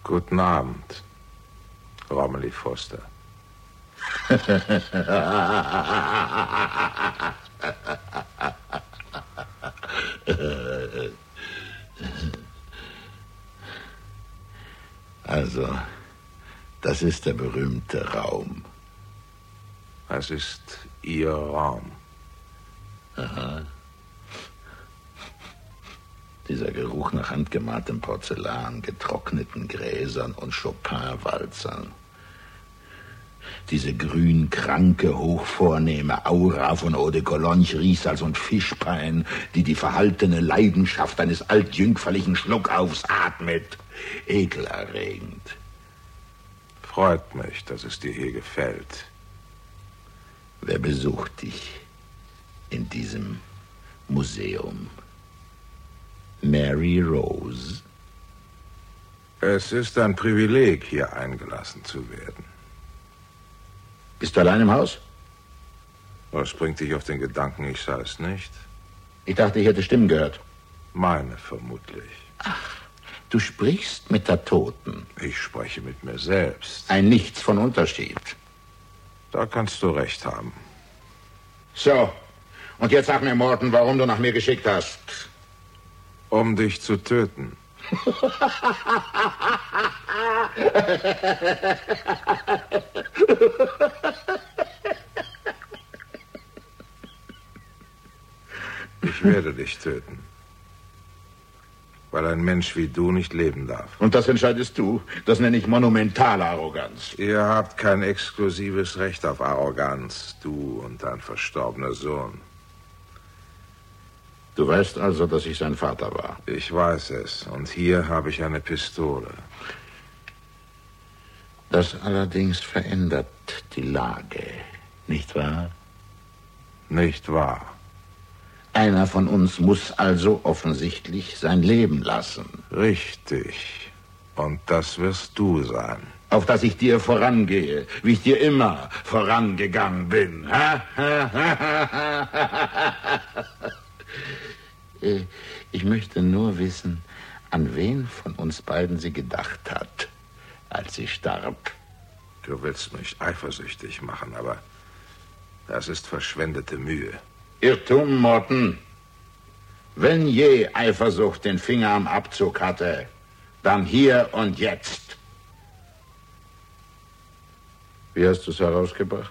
Guten Abend, Romilly Foster. Also, das ist der berühmte Raum. Das ist Ihr Raum. Aha. Dieser Geruch nach handgemaltem Porzellan, getrockneten Gräsern und Chopin-Walzern. Diese grün-kranke, hochvornehme Aura von Eau de Cologne, Riesals und Fischpein, die verhaltene Leidenschaft eines altjüngferlichen Schluckaufs atmet. Ekelerregend. Freut mich, dass es dir hier gefällt. Wer besucht dich in diesem Museum? Mary Rose? Es ist ein Privileg, hier eingelassen zu werden. Bist du allein im Haus? Was bringt dich auf den Gedanken, ich sei es nicht? Ich dachte, ich hätte Stimmen gehört. Meine vermutlich. Ach, du sprichst mit der Toten. Ich spreche mit mir selbst. Ein Nichts von Unterschied. Da kannst du recht haben. So, und jetzt sag mir, Morton, warum du nach mir geschickt hast. Um dich zu töten. Ich werde dich töten. Weil ein Mensch wie du nicht leben darf. Und das entscheidest du? Das nenne ich monumentale Arroganz. Ihr habt kein exklusives Recht auf Arroganz, du und dein verstorbener Sohn. Du weißt also, dass ich sein Vater war? Ich weiß es. Und hier habe ich eine Pistole. Das allerdings verändert die Lage, nicht wahr? Nicht wahr. Einer von uns muss also offensichtlich sein Leben lassen. Richtig. Und das wirst du sein. Auf dass ich dir vorangehe, wie ich dir immer vorangegangen bin. Ich möchte nur wissen, an wen von uns beiden sie gedacht hat, als sie starb. Du willst mich eifersüchtig machen, aber das ist verschwendete Mühe. Irrtum, Morton. Wenn je Eifersucht den Finger am Abzug hatte, dann hier und jetzt. Wie hast du es herausgebracht?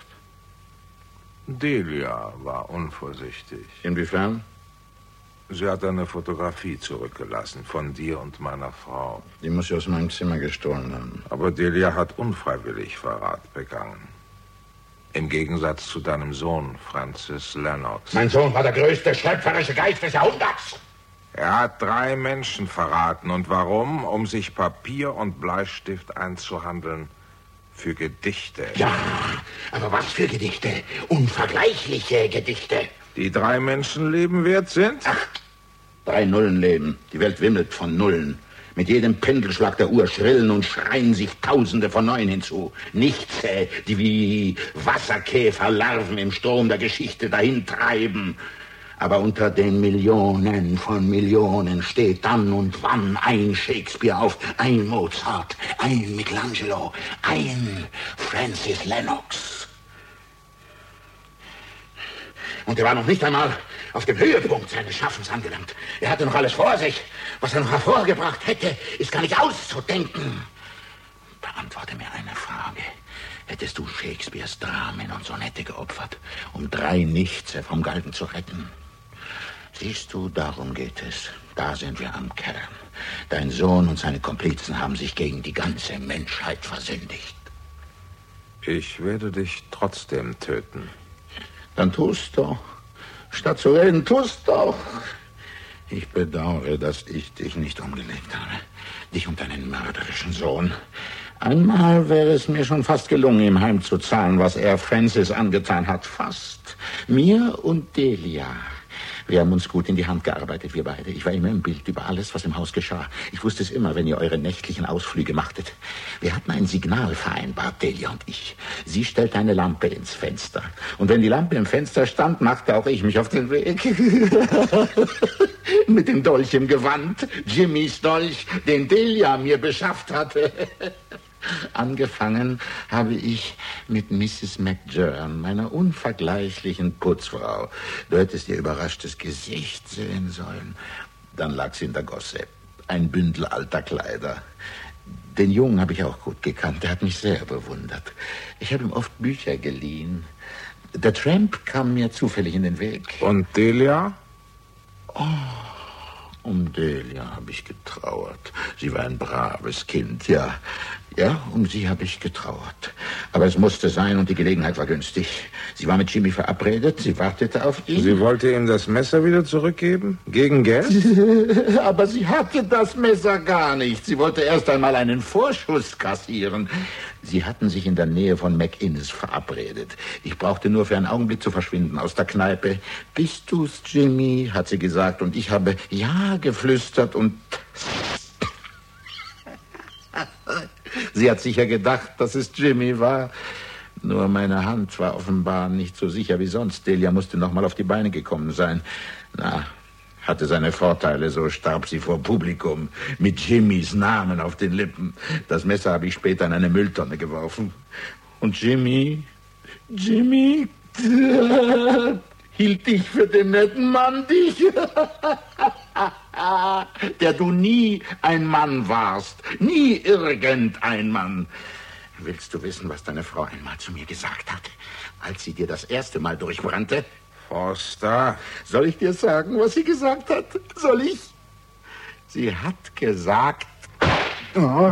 Delia war unvorsichtig. Inwiefern? Sie hat eine Fotografie zurückgelassen von dir und meiner Frau. Die muss sie aus meinem Zimmer gestohlen haben. Aber Delia hat unfreiwillig Verrat begangen. Im Gegensatz zu deinem Sohn, Francis Lennox. Mein Sohn war der größte schöpferische Geist des Jahrhunderts. Er hat 3 Menschen verraten. Und warum? Um sich Papier und Bleistift einzuhandeln für Gedichte. Ja, aber was für Gedichte? Unvergleichliche Gedichte. Die 3 Menschenleben wert sind? Ach, 3 Nullenleben. Die Welt wimmelt von Nullen. Mit jedem Pendelschlag der Uhr schrillen und schreien sich Tausende von Neuen hinzu. Nichtse, die wie Wasserkäferlarven im Strom der Geschichte dahintreiben. Aber unter den Millionen von Millionen steht dann und wann ein Shakespeare auf, ein Mozart, ein Michelangelo, ein Francis Lennox. Und er war noch nicht einmal auf dem Höhepunkt seines Schaffens angelangt. Er hatte noch alles vor sich. Was er noch hervorgebracht hätte, ist gar nicht auszudenken. Beantworte mir eine Frage. Hättest du Shakespeares Dramen und Sonette geopfert, um 3 Nichtse vom Galgen zu retten? Siehst du, darum geht es. Da sind wir am Kern. Dein Sohn und seine Komplizen haben sich gegen die ganze Menschheit versündigt. Ich werde dich trotzdem töten. Dann tust doch. Statt zu reden, tust doch. Ich bedauere, dass ich dich nicht umgelegt habe. Dich und deinen mörderischen Sohn. Einmal wäre es mir schon fast gelungen, ihm heimzuzahlen, was er Francis angetan hat. Fast. Mir und Delia. Wir haben uns gut in die Hand gearbeitet, wir beide. Ich war immer im Bild über alles, was im Haus geschah. Ich wusste es immer, wenn ihr eure nächtlichen Ausflüge machtet. Wir hatten ein Signal vereinbart, Delia und ich. Sie stellte eine Lampe ins Fenster. Und wenn die Lampe im Fenster stand, machte auch ich mich auf den Weg. Mit dem Dolch im Gewand. Jimmys Dolch, den Delia mir beschafft hatte. Angefangen habe ich mit Mrs. McJern, meiner unvergleichlichen Putzfrau. Du hättest ihr überraschtes Gesicht sehen sollen. Dann lag sie in der Gosse. Ein Bündel alter Kleider. Den Jungen habe ich auch gut gekannt. Der hat mich sehr bewundert. Ich habe ihm oft Bücher geliehen. Der Tramp kam mir zufällig in den Weg. Und Delia? Oh, um Delia habe ich getrauert. Sie war ein braves Kind, ja. Ja, um sie habe ich getrauert. Aber es musste sein und die Gelegenheit war günstig. Sie war mit Jimmy verabredet, sie wartete auf ihn. Sie wollte ihm das Messer wieder zurückgeben? Gegen Geld? Aber sie hatte das Messer gar nicht. Sie wollte erst einmal einen Vorschuss kassieren. Sie hatten sich in der Nähe von McInnes verabredet. Ich brauchte nur für einen Augenblick zu verschwinden aus der Kneipe. Bist du's, Jimmy? Hat sie gesagt. Und ich habe ja geflüstert und... Sie hat sicher gedacht, dass es Jimmy war. Nur meine Hand war offenbar nicht so sicher wie sonst. Delia musste noch mal auf die Beine gekommen sein. Na, hatte seine Vorteile, so starb sie vor Publikum mit Jimmys Namen auf den Lippen. Das Messer habe ich später in eine Mülltonne geworfen. Und Jimmy hielt dich für den netten Mann, dich, der du nie ein Mann warst, nie irgendein Mann. Willst du wissen, was deine Frau einmal zu mir gesagt hat, als sie dir das erste Mal durchbrannte? Forster. Soll ich dir sagen, was sie gesagt hat? Soll ich? Sie hat gesagt... Oh.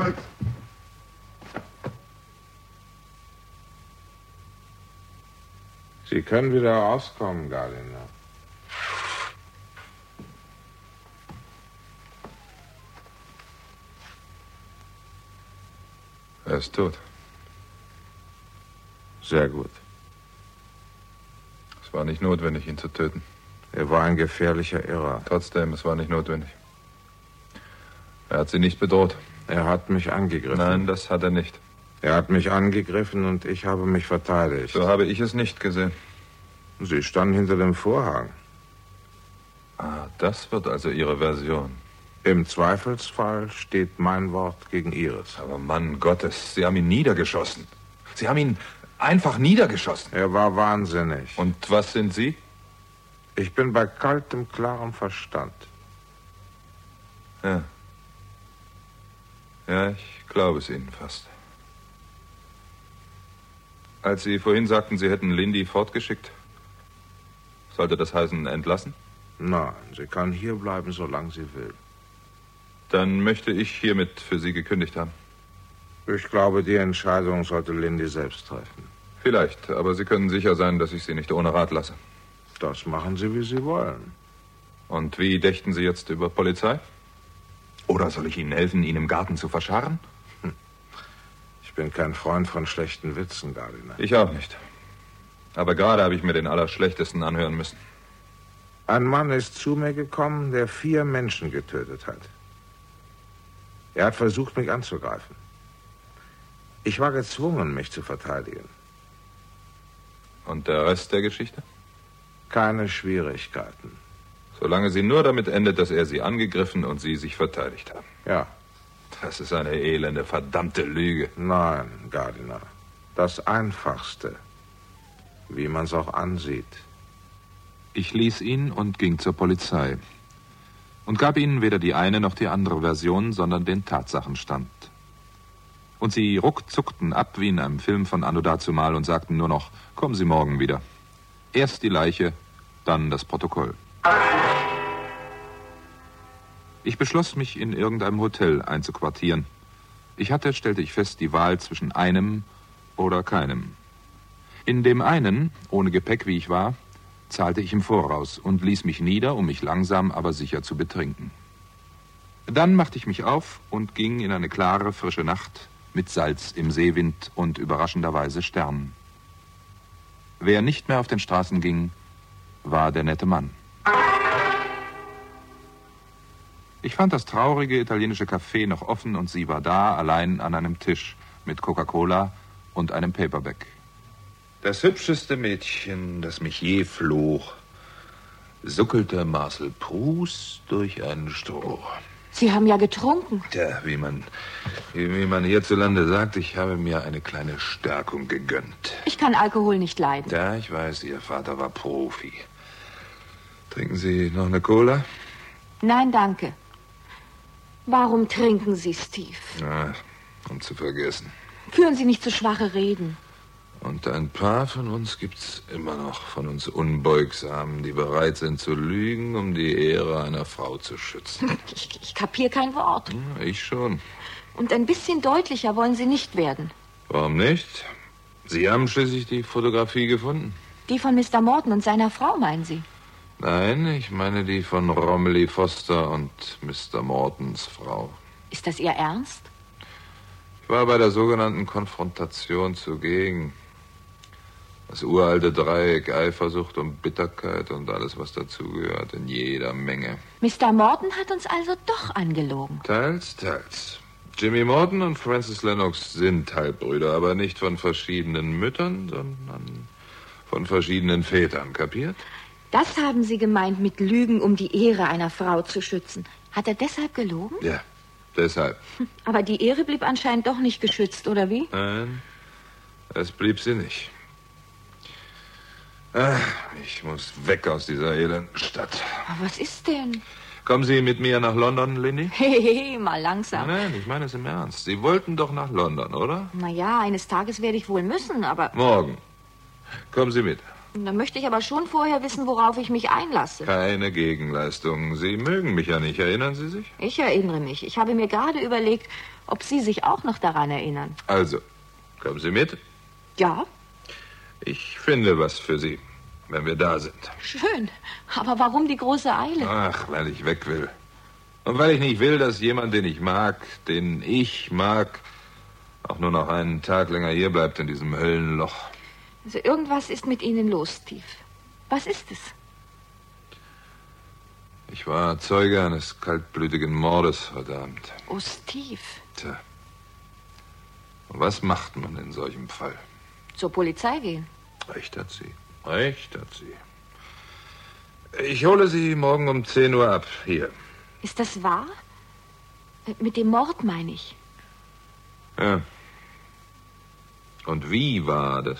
Sie können wieder rauskommen, Gardiner. Er ist tot. Sehr gut. Es war nicht notwendig, ihn zu töten. Er war ein gefährlicher Irrer. Trotzdem, es war nicht notwendig. Er hat Sie nicht bedroht. Er hat mich angegriffen. Nein, das hat er nicht. Er hat mich angegriffen und ich habe mich verteidigt. So habe ich es nicht gesehen. Sie standen hinter dem Vorhang. Ah, das wird also Ihre Version. Im Zweifelsfall steht mein Wort gegen Ihres. Aber Mann Gottes, Sie haben ihn niedergeschossen. Sie haben ihn einfach niedergeschossen. Er war wahnsinnig. Und was sind Sie? Ich bin bei kaltem, klarem Verstand. Ja. Ja, ich glaube es Ihnen fast. Als Sie vorhin sagten, Sie hätten Lindy fortgeschickt, sollte das heißen entlassen? Nein, sie kann hier bleiben, solange sie will. Dann möchte ich hiermit für Sie gekündigt haben. Ich glaube, die Entscheidung sollte Lindy selbst treffen. Vielleicht, aber Sie können sicher sein, dass ich Sie nicht ohne Rat lasse. Das machen Sie, wie Sie wollen. Und wie dächten Sie jetzt über Polizei? Oder soll ich Ihnen helfen, ihn im Garten zu verscharren? Ich bin kein Freund von schlechten Witzen, Gardiner. Ich auch nicht. Aber gerade habe ich mir den Allerschlechtesten anhören müssen. Ein Mann ist zu mir gekommen, der 4 Menschen getötet hat. Er hat versucht, mich anzugreifen. Ich war gezwungen, mich zu verteidigen. Und der Rest der Geschichte? Keine Schwierigkeiten. Solange sie nur damit endet, dass er Sie angegriffen und Sie sich verteidigt haben. Ja. Das ist eine elende, verdammte Lüge. Nein, Gardiner. Das Einfachste. Wie man es auch ansieht. Ich ließ ihn und ging zur Polizei. Und gab ihnen weder die eine noch die andere Version, sondern den Tatsachenstand. Und sie ruckzuckten ab wie in einem Film von Anno dazumal und sagten nur noch, kommen Sie morgen wieder. Erst die Leiche, dann das Protokoll. Ich beschloss, mich in irgendeinem Hotel einzuquartieren. Ich hatte, stellte ich fest, die Wahl zwischen einem oder keinem. In dem einen, ohne Gepäck wie ich war, zahlte ich im Voraus und ließ mich nieder, um mich langsam, aber sicher zu betrinken. Dann machte ich mich auf und ging in eine klare, frische Nacht mit Salz im Seewind und überraschenderweise Sternen. Wer nicht mehr auf den Straßen ging, war der nette Mann. Ich fand das traurige italienische Café noch offen und sie war da, allein an einem Tisch mit Coca-Cola und einem Paperback. Das hübscheste Mädchen, das mich je flog, suckelte Marcel Proust durch einen Stroh. Sie haben ja getrunken. Tja, wie man hierzulande sagt, ich habe mir eine kleine Stärkung gegönnt. Ich kann Alkohol nicht leiden. Ja, ich weiß, Ihr Vater war Profi. Trinken Sie noch eine Cola? Nein, danke. Warum trinken Sie, Steve? Na, um zu vergessen. Führen Sie nicht so schwache Reden. Und ein paar von uns gibt's immer noch, von uns Unbeugsamen, die bereit sind zu lügen, um die Ehre einer Frau zu schützen. Ich kapier kein Wort. Ich schon. Und ein bisschen deutlicher wollen Sie nicht werden. Warum nicht? Sie haben schließlich die Fotografie gefunden. Die von Mr. Morton und seiner Frau, meinen Sie? Nein, ich meine die von Romilly Foster und Mr. Mortons Frau. Ist das Ihr Ernst? Ich war bei der sogenannten Konfrontation zugegen. Das uralte Dreieck Eifersucht und Bitterkeit und alles, was dazugehört, in jeder Menge. Mr. Morton hat uns also doch angelogen. Teils, teils. Jimmy Morton und Francis Lennox sind Halbbrüder, aber nicht von verschiedenen Müttern, sondern von verschiedenen Vätern, kapiert? Das haben Sie gemeint mit Lügen, um die Ehre einer Frau zu schützen. Hat er deshalb gelogen? Ja, deshalb. Aber die Ehre blieb anscheinend doch nicht geschützt, oder wie? Nein, es blieb sie nicht. Ach, ich muss weg aus dieser elenden Stadt. Aber was ist denn? Kommen Sie mit mir nach London, Lindy? Hey, mal langsam. Nein, ich meine es im Ernst. Sie wollten doch nach London, oder? Na ja, eines Tages werde ich wohl müssen, aber... Morgen. Kommen Sie mit. Dann möchte ich aber schon vorher wissen, worauf ich mich einlasse. Keine Gegenleistung. Sie mögen mich ja nicht, erinnern Sie sich? Ich erinnere mich. Ich habe mir gerade überlegt, ob Sie sich auch noch daran erinnern. Also, kommen Sie mit? Ja. Ich finde was für Sie, wenn wir da sind. Schön. Aber warum die große Eile? Ach, weil ich weg will. Und weil ich nicht will, dass jemand, den ich mag, auch nur noch einen Tag länger hier bleibt in diesem Höllenloch. Also irgendwas ist mit Ihnen los, Steve. Was ist es? Ich war Zeuge eines kaltblütigen Mordes heute Abend. Oh, Steve. Tja. Und was macht man in solchem Fall? Zur Polizei gehen. Recht hat sie. Recht hat sie. Ich hole Sie morgen um 10 Uhr ab, hier. Ist das wahr? Mit dem Mord, meine ich. Ja. Und wie war das?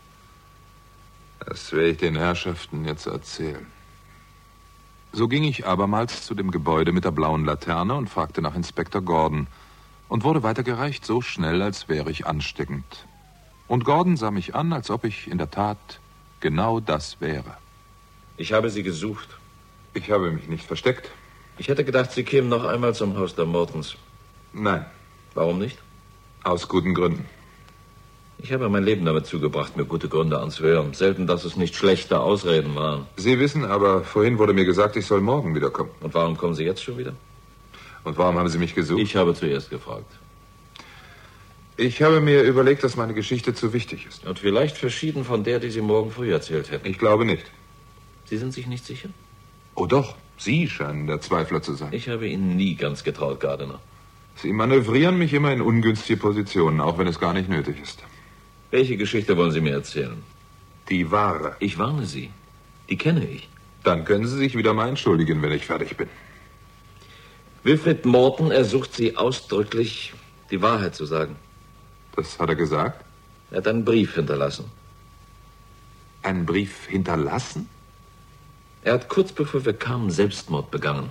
Das werde ich den Herrschaften jetzt erzählen. So ging ich abermals zu dem Gebäude mit der blauen Laterne und fragte nach Inspektor Gordon und wurde weitergereicht so schnell, als wäre ich ansteckend. Und Gordon sah mich an, als ob ich in der Tat genau das wäre. Ich habe Sie gesucht. Ich habe mich nicht versteckt. Ich hätte gedacht, Sie kämen noch einmal zum Haus der Mortons. Nein. Warum nicht? Aus guten Gründen. Ich habe mein Leben damit zugebracht, mir gute Gründe anzuhören. Selten, dass es nicht schlechte Ausreden waren. Sie wissen aber, vorhin wurde mir gesagt, ich soll morgen wiederkommen. Und warum kommen Sie jetzt schon wieder? Und warum haben Sie mich gesucht? Ich habe zuerst gefragt. Ich habe mir überlegt, dass meine Geschichte zu wichtig ist. Und vielleicht verschieden von der, die Sie morgen früh erzählt hätten. Ich glaube nicht. Sie sind sich nicht sicher? Oh doch, Sie scheinen der Zweifler zu sein. Ich habe Ihnen nie ganz getraut, Gardiner. Sie manövrieren mich immer in ungünstige Positionen, auch wenn es gar nicht nötig ist. Welche Geschichte wollen Sie mir erzählen? Die wahre. Ich warne Sie. Die kenne ich. Dann können Sie sich wieder mal entschuldigen, wenn ich fertig bin. Wilfrid Morton ersucht Sie ausdrücklich, die Wahrheit zu sagen. Das hat er gesagt? Er hat einen Brief hinterlassen. Einen Brief hinterlassen? Er hat kurz bevor wir kamen Selbstmord begangen.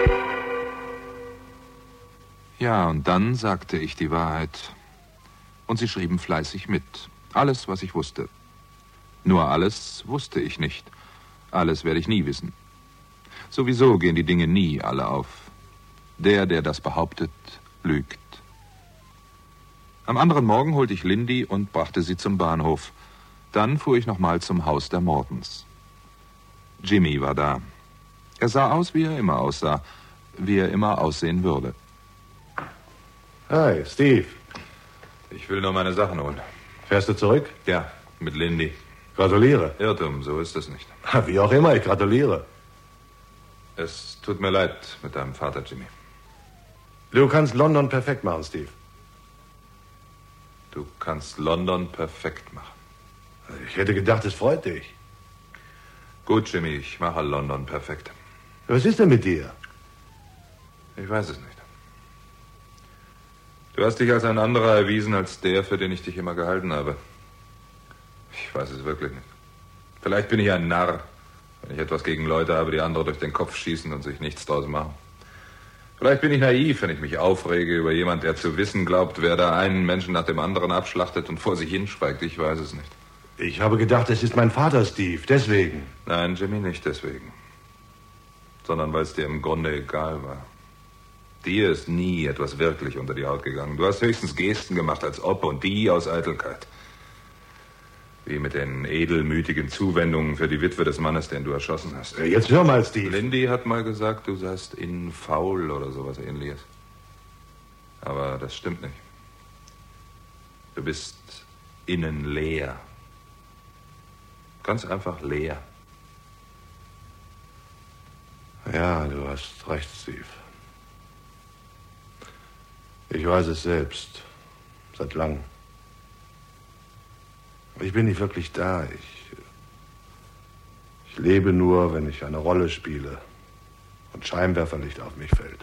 Ja, und dann sagte ich die Wahrheit. Und sie schrieben fleißig mit. Alles, was ich wusste. Nur alles wusste ich nicht. Alles werde ich nie wissen. Sowieso gehen die Dinge nie alle auf. Der das behauptet, lügt. Am anderen Morgen holte ich Lindy und brachte sie zum Bahnhof. Dann fuhr ich nochmal zum Haus der Mortons. Jimmy war da. Er sah aus, wie er immer aussah. Wie er immer aussehen würde. Hi, Steve. Ich will nur meine Sachen holen. Fährst du zurück? Ja, mit Lindy. Gratuliere. Irrtum, so ist es nicht. Wie auch immer, ich gratuliere. Es tut mir leid mit deinem Vater, Jimmy. Du kannst London perfekt machen, Steve. Du kannst London perfekt machen. Ich hätte gedacht, es freut dich. Gut, Jimmy, ich mache London perfekt. Was ist denn mit dir? Ich weiß es nicht. Du hast dich als ein anderer erwiesen als der, für den ich dich immer gehalten habe. Ich weiß es wirklich nicht. Vielleicht bin ich ein Narr, wenn ich etwas gegen Leute habe, die andere durch den Kopf schießen und sich nichts draus machen. Vielleicht bin ich naiv, wenn ich mich aufrege über jemand, der zu wissen glaubt, wer da einen Menschen nach dem anderen abschlachtet und vor sich hinschweigt. Ich weiß es nicht. Ich habe gedacht, es ist mein Vater, Steve. Deswegen. Nein, Jimmy, nicht deswegen. Sondern weil es dir im Grunde egal war. Dir ist nie etwas wirklich unter die Haut gegangen. Du hast höchstens Gesten gemacht, als ob, und die aus Eitelkeit. Wie mit den edelmütigen Zuwendungen für die Witwe des Mannes, den du erschossen hast. Jetzt hör mal, Steve. Lindy hat mal gesagt, du seist innen faul oder sowas Ähnliches. Aber das stimmt nicht. Du bist innen leer. Ganz einfach leer. Ja, du hast recht, Steve. Ich weiß es selbst. Seit langem. Ich bin nicht wirklich da. Ich lebe nur, wenn ich eine Rolle spiele und Scheinwerferlicht auf mich fällt.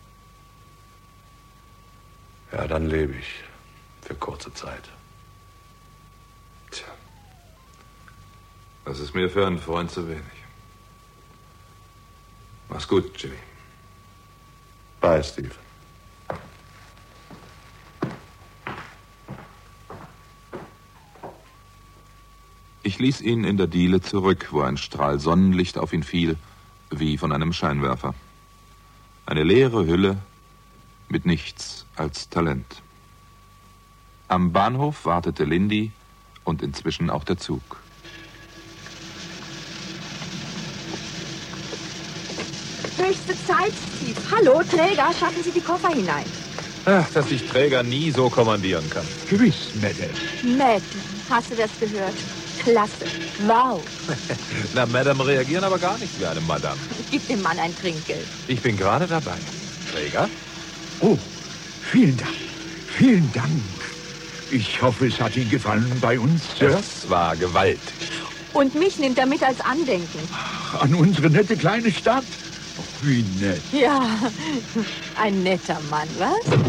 Ja, dann lebe ich für kurze Zeit. Tja, das ist mir für einen Freund zu wenig. Mach's gut, Jimmy. Bye, Steve. Ich ließ ihn in der Diele zurück, wo ein Strahl Sonnenlicht auf ihn fiel, wie von einem Scheinwerfer. Eine leere Hülle mit nichts als Talent. Am Bahnhof wartete Lindy und inzwischen auch der Zug. Höchste Zeit, Steve. Hallo, Träger, schaffen Sie die Koffer hinein. Ach, dass ich Träger nie so kommandieren kann. Gewiss, Madame. Madame, hast du das gehört? Klasse. Wow. Na, Madame reagieren aber gar nicht wie eine Madame. Gib dem Mann ein Trinkgeld. Ich bin gerade dabei. Träger? Oh, vielen Dank. Vielen Dank. Ich hoffe, es hat Ihnen gefallen bei uns, Sir. Es war gewaltig. Und mich nimmt er mit als Andenken. An unsere nette kleine Stadt. Oh, wie nett. Ja, ein netter Mann, was?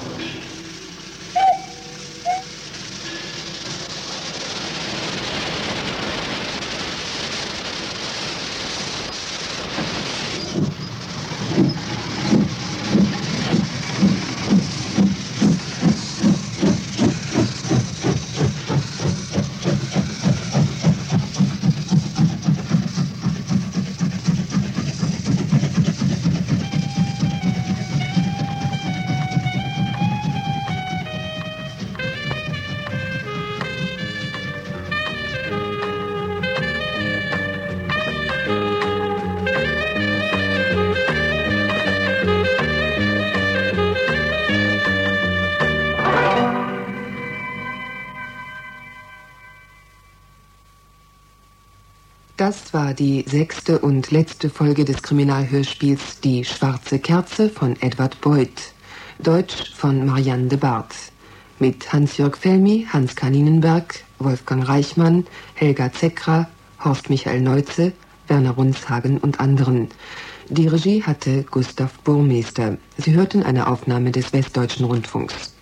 Das war die 6. und letzte Folge des Kriminalhörspiels Die schwarze Kerze von Edward Boyd, Deutsch von Marianne de Barth, mit Hans-Jörg Felmi, Hans Kaninenberg, Wolfgang Reichmann, Helga Zeckra, Horst Michael Neuze, Werner Runshagen und anderen. Die Regie hatte Gustav Burmeister. Sie hörten eine Aufnahme des Westdeutschen Rundfunks.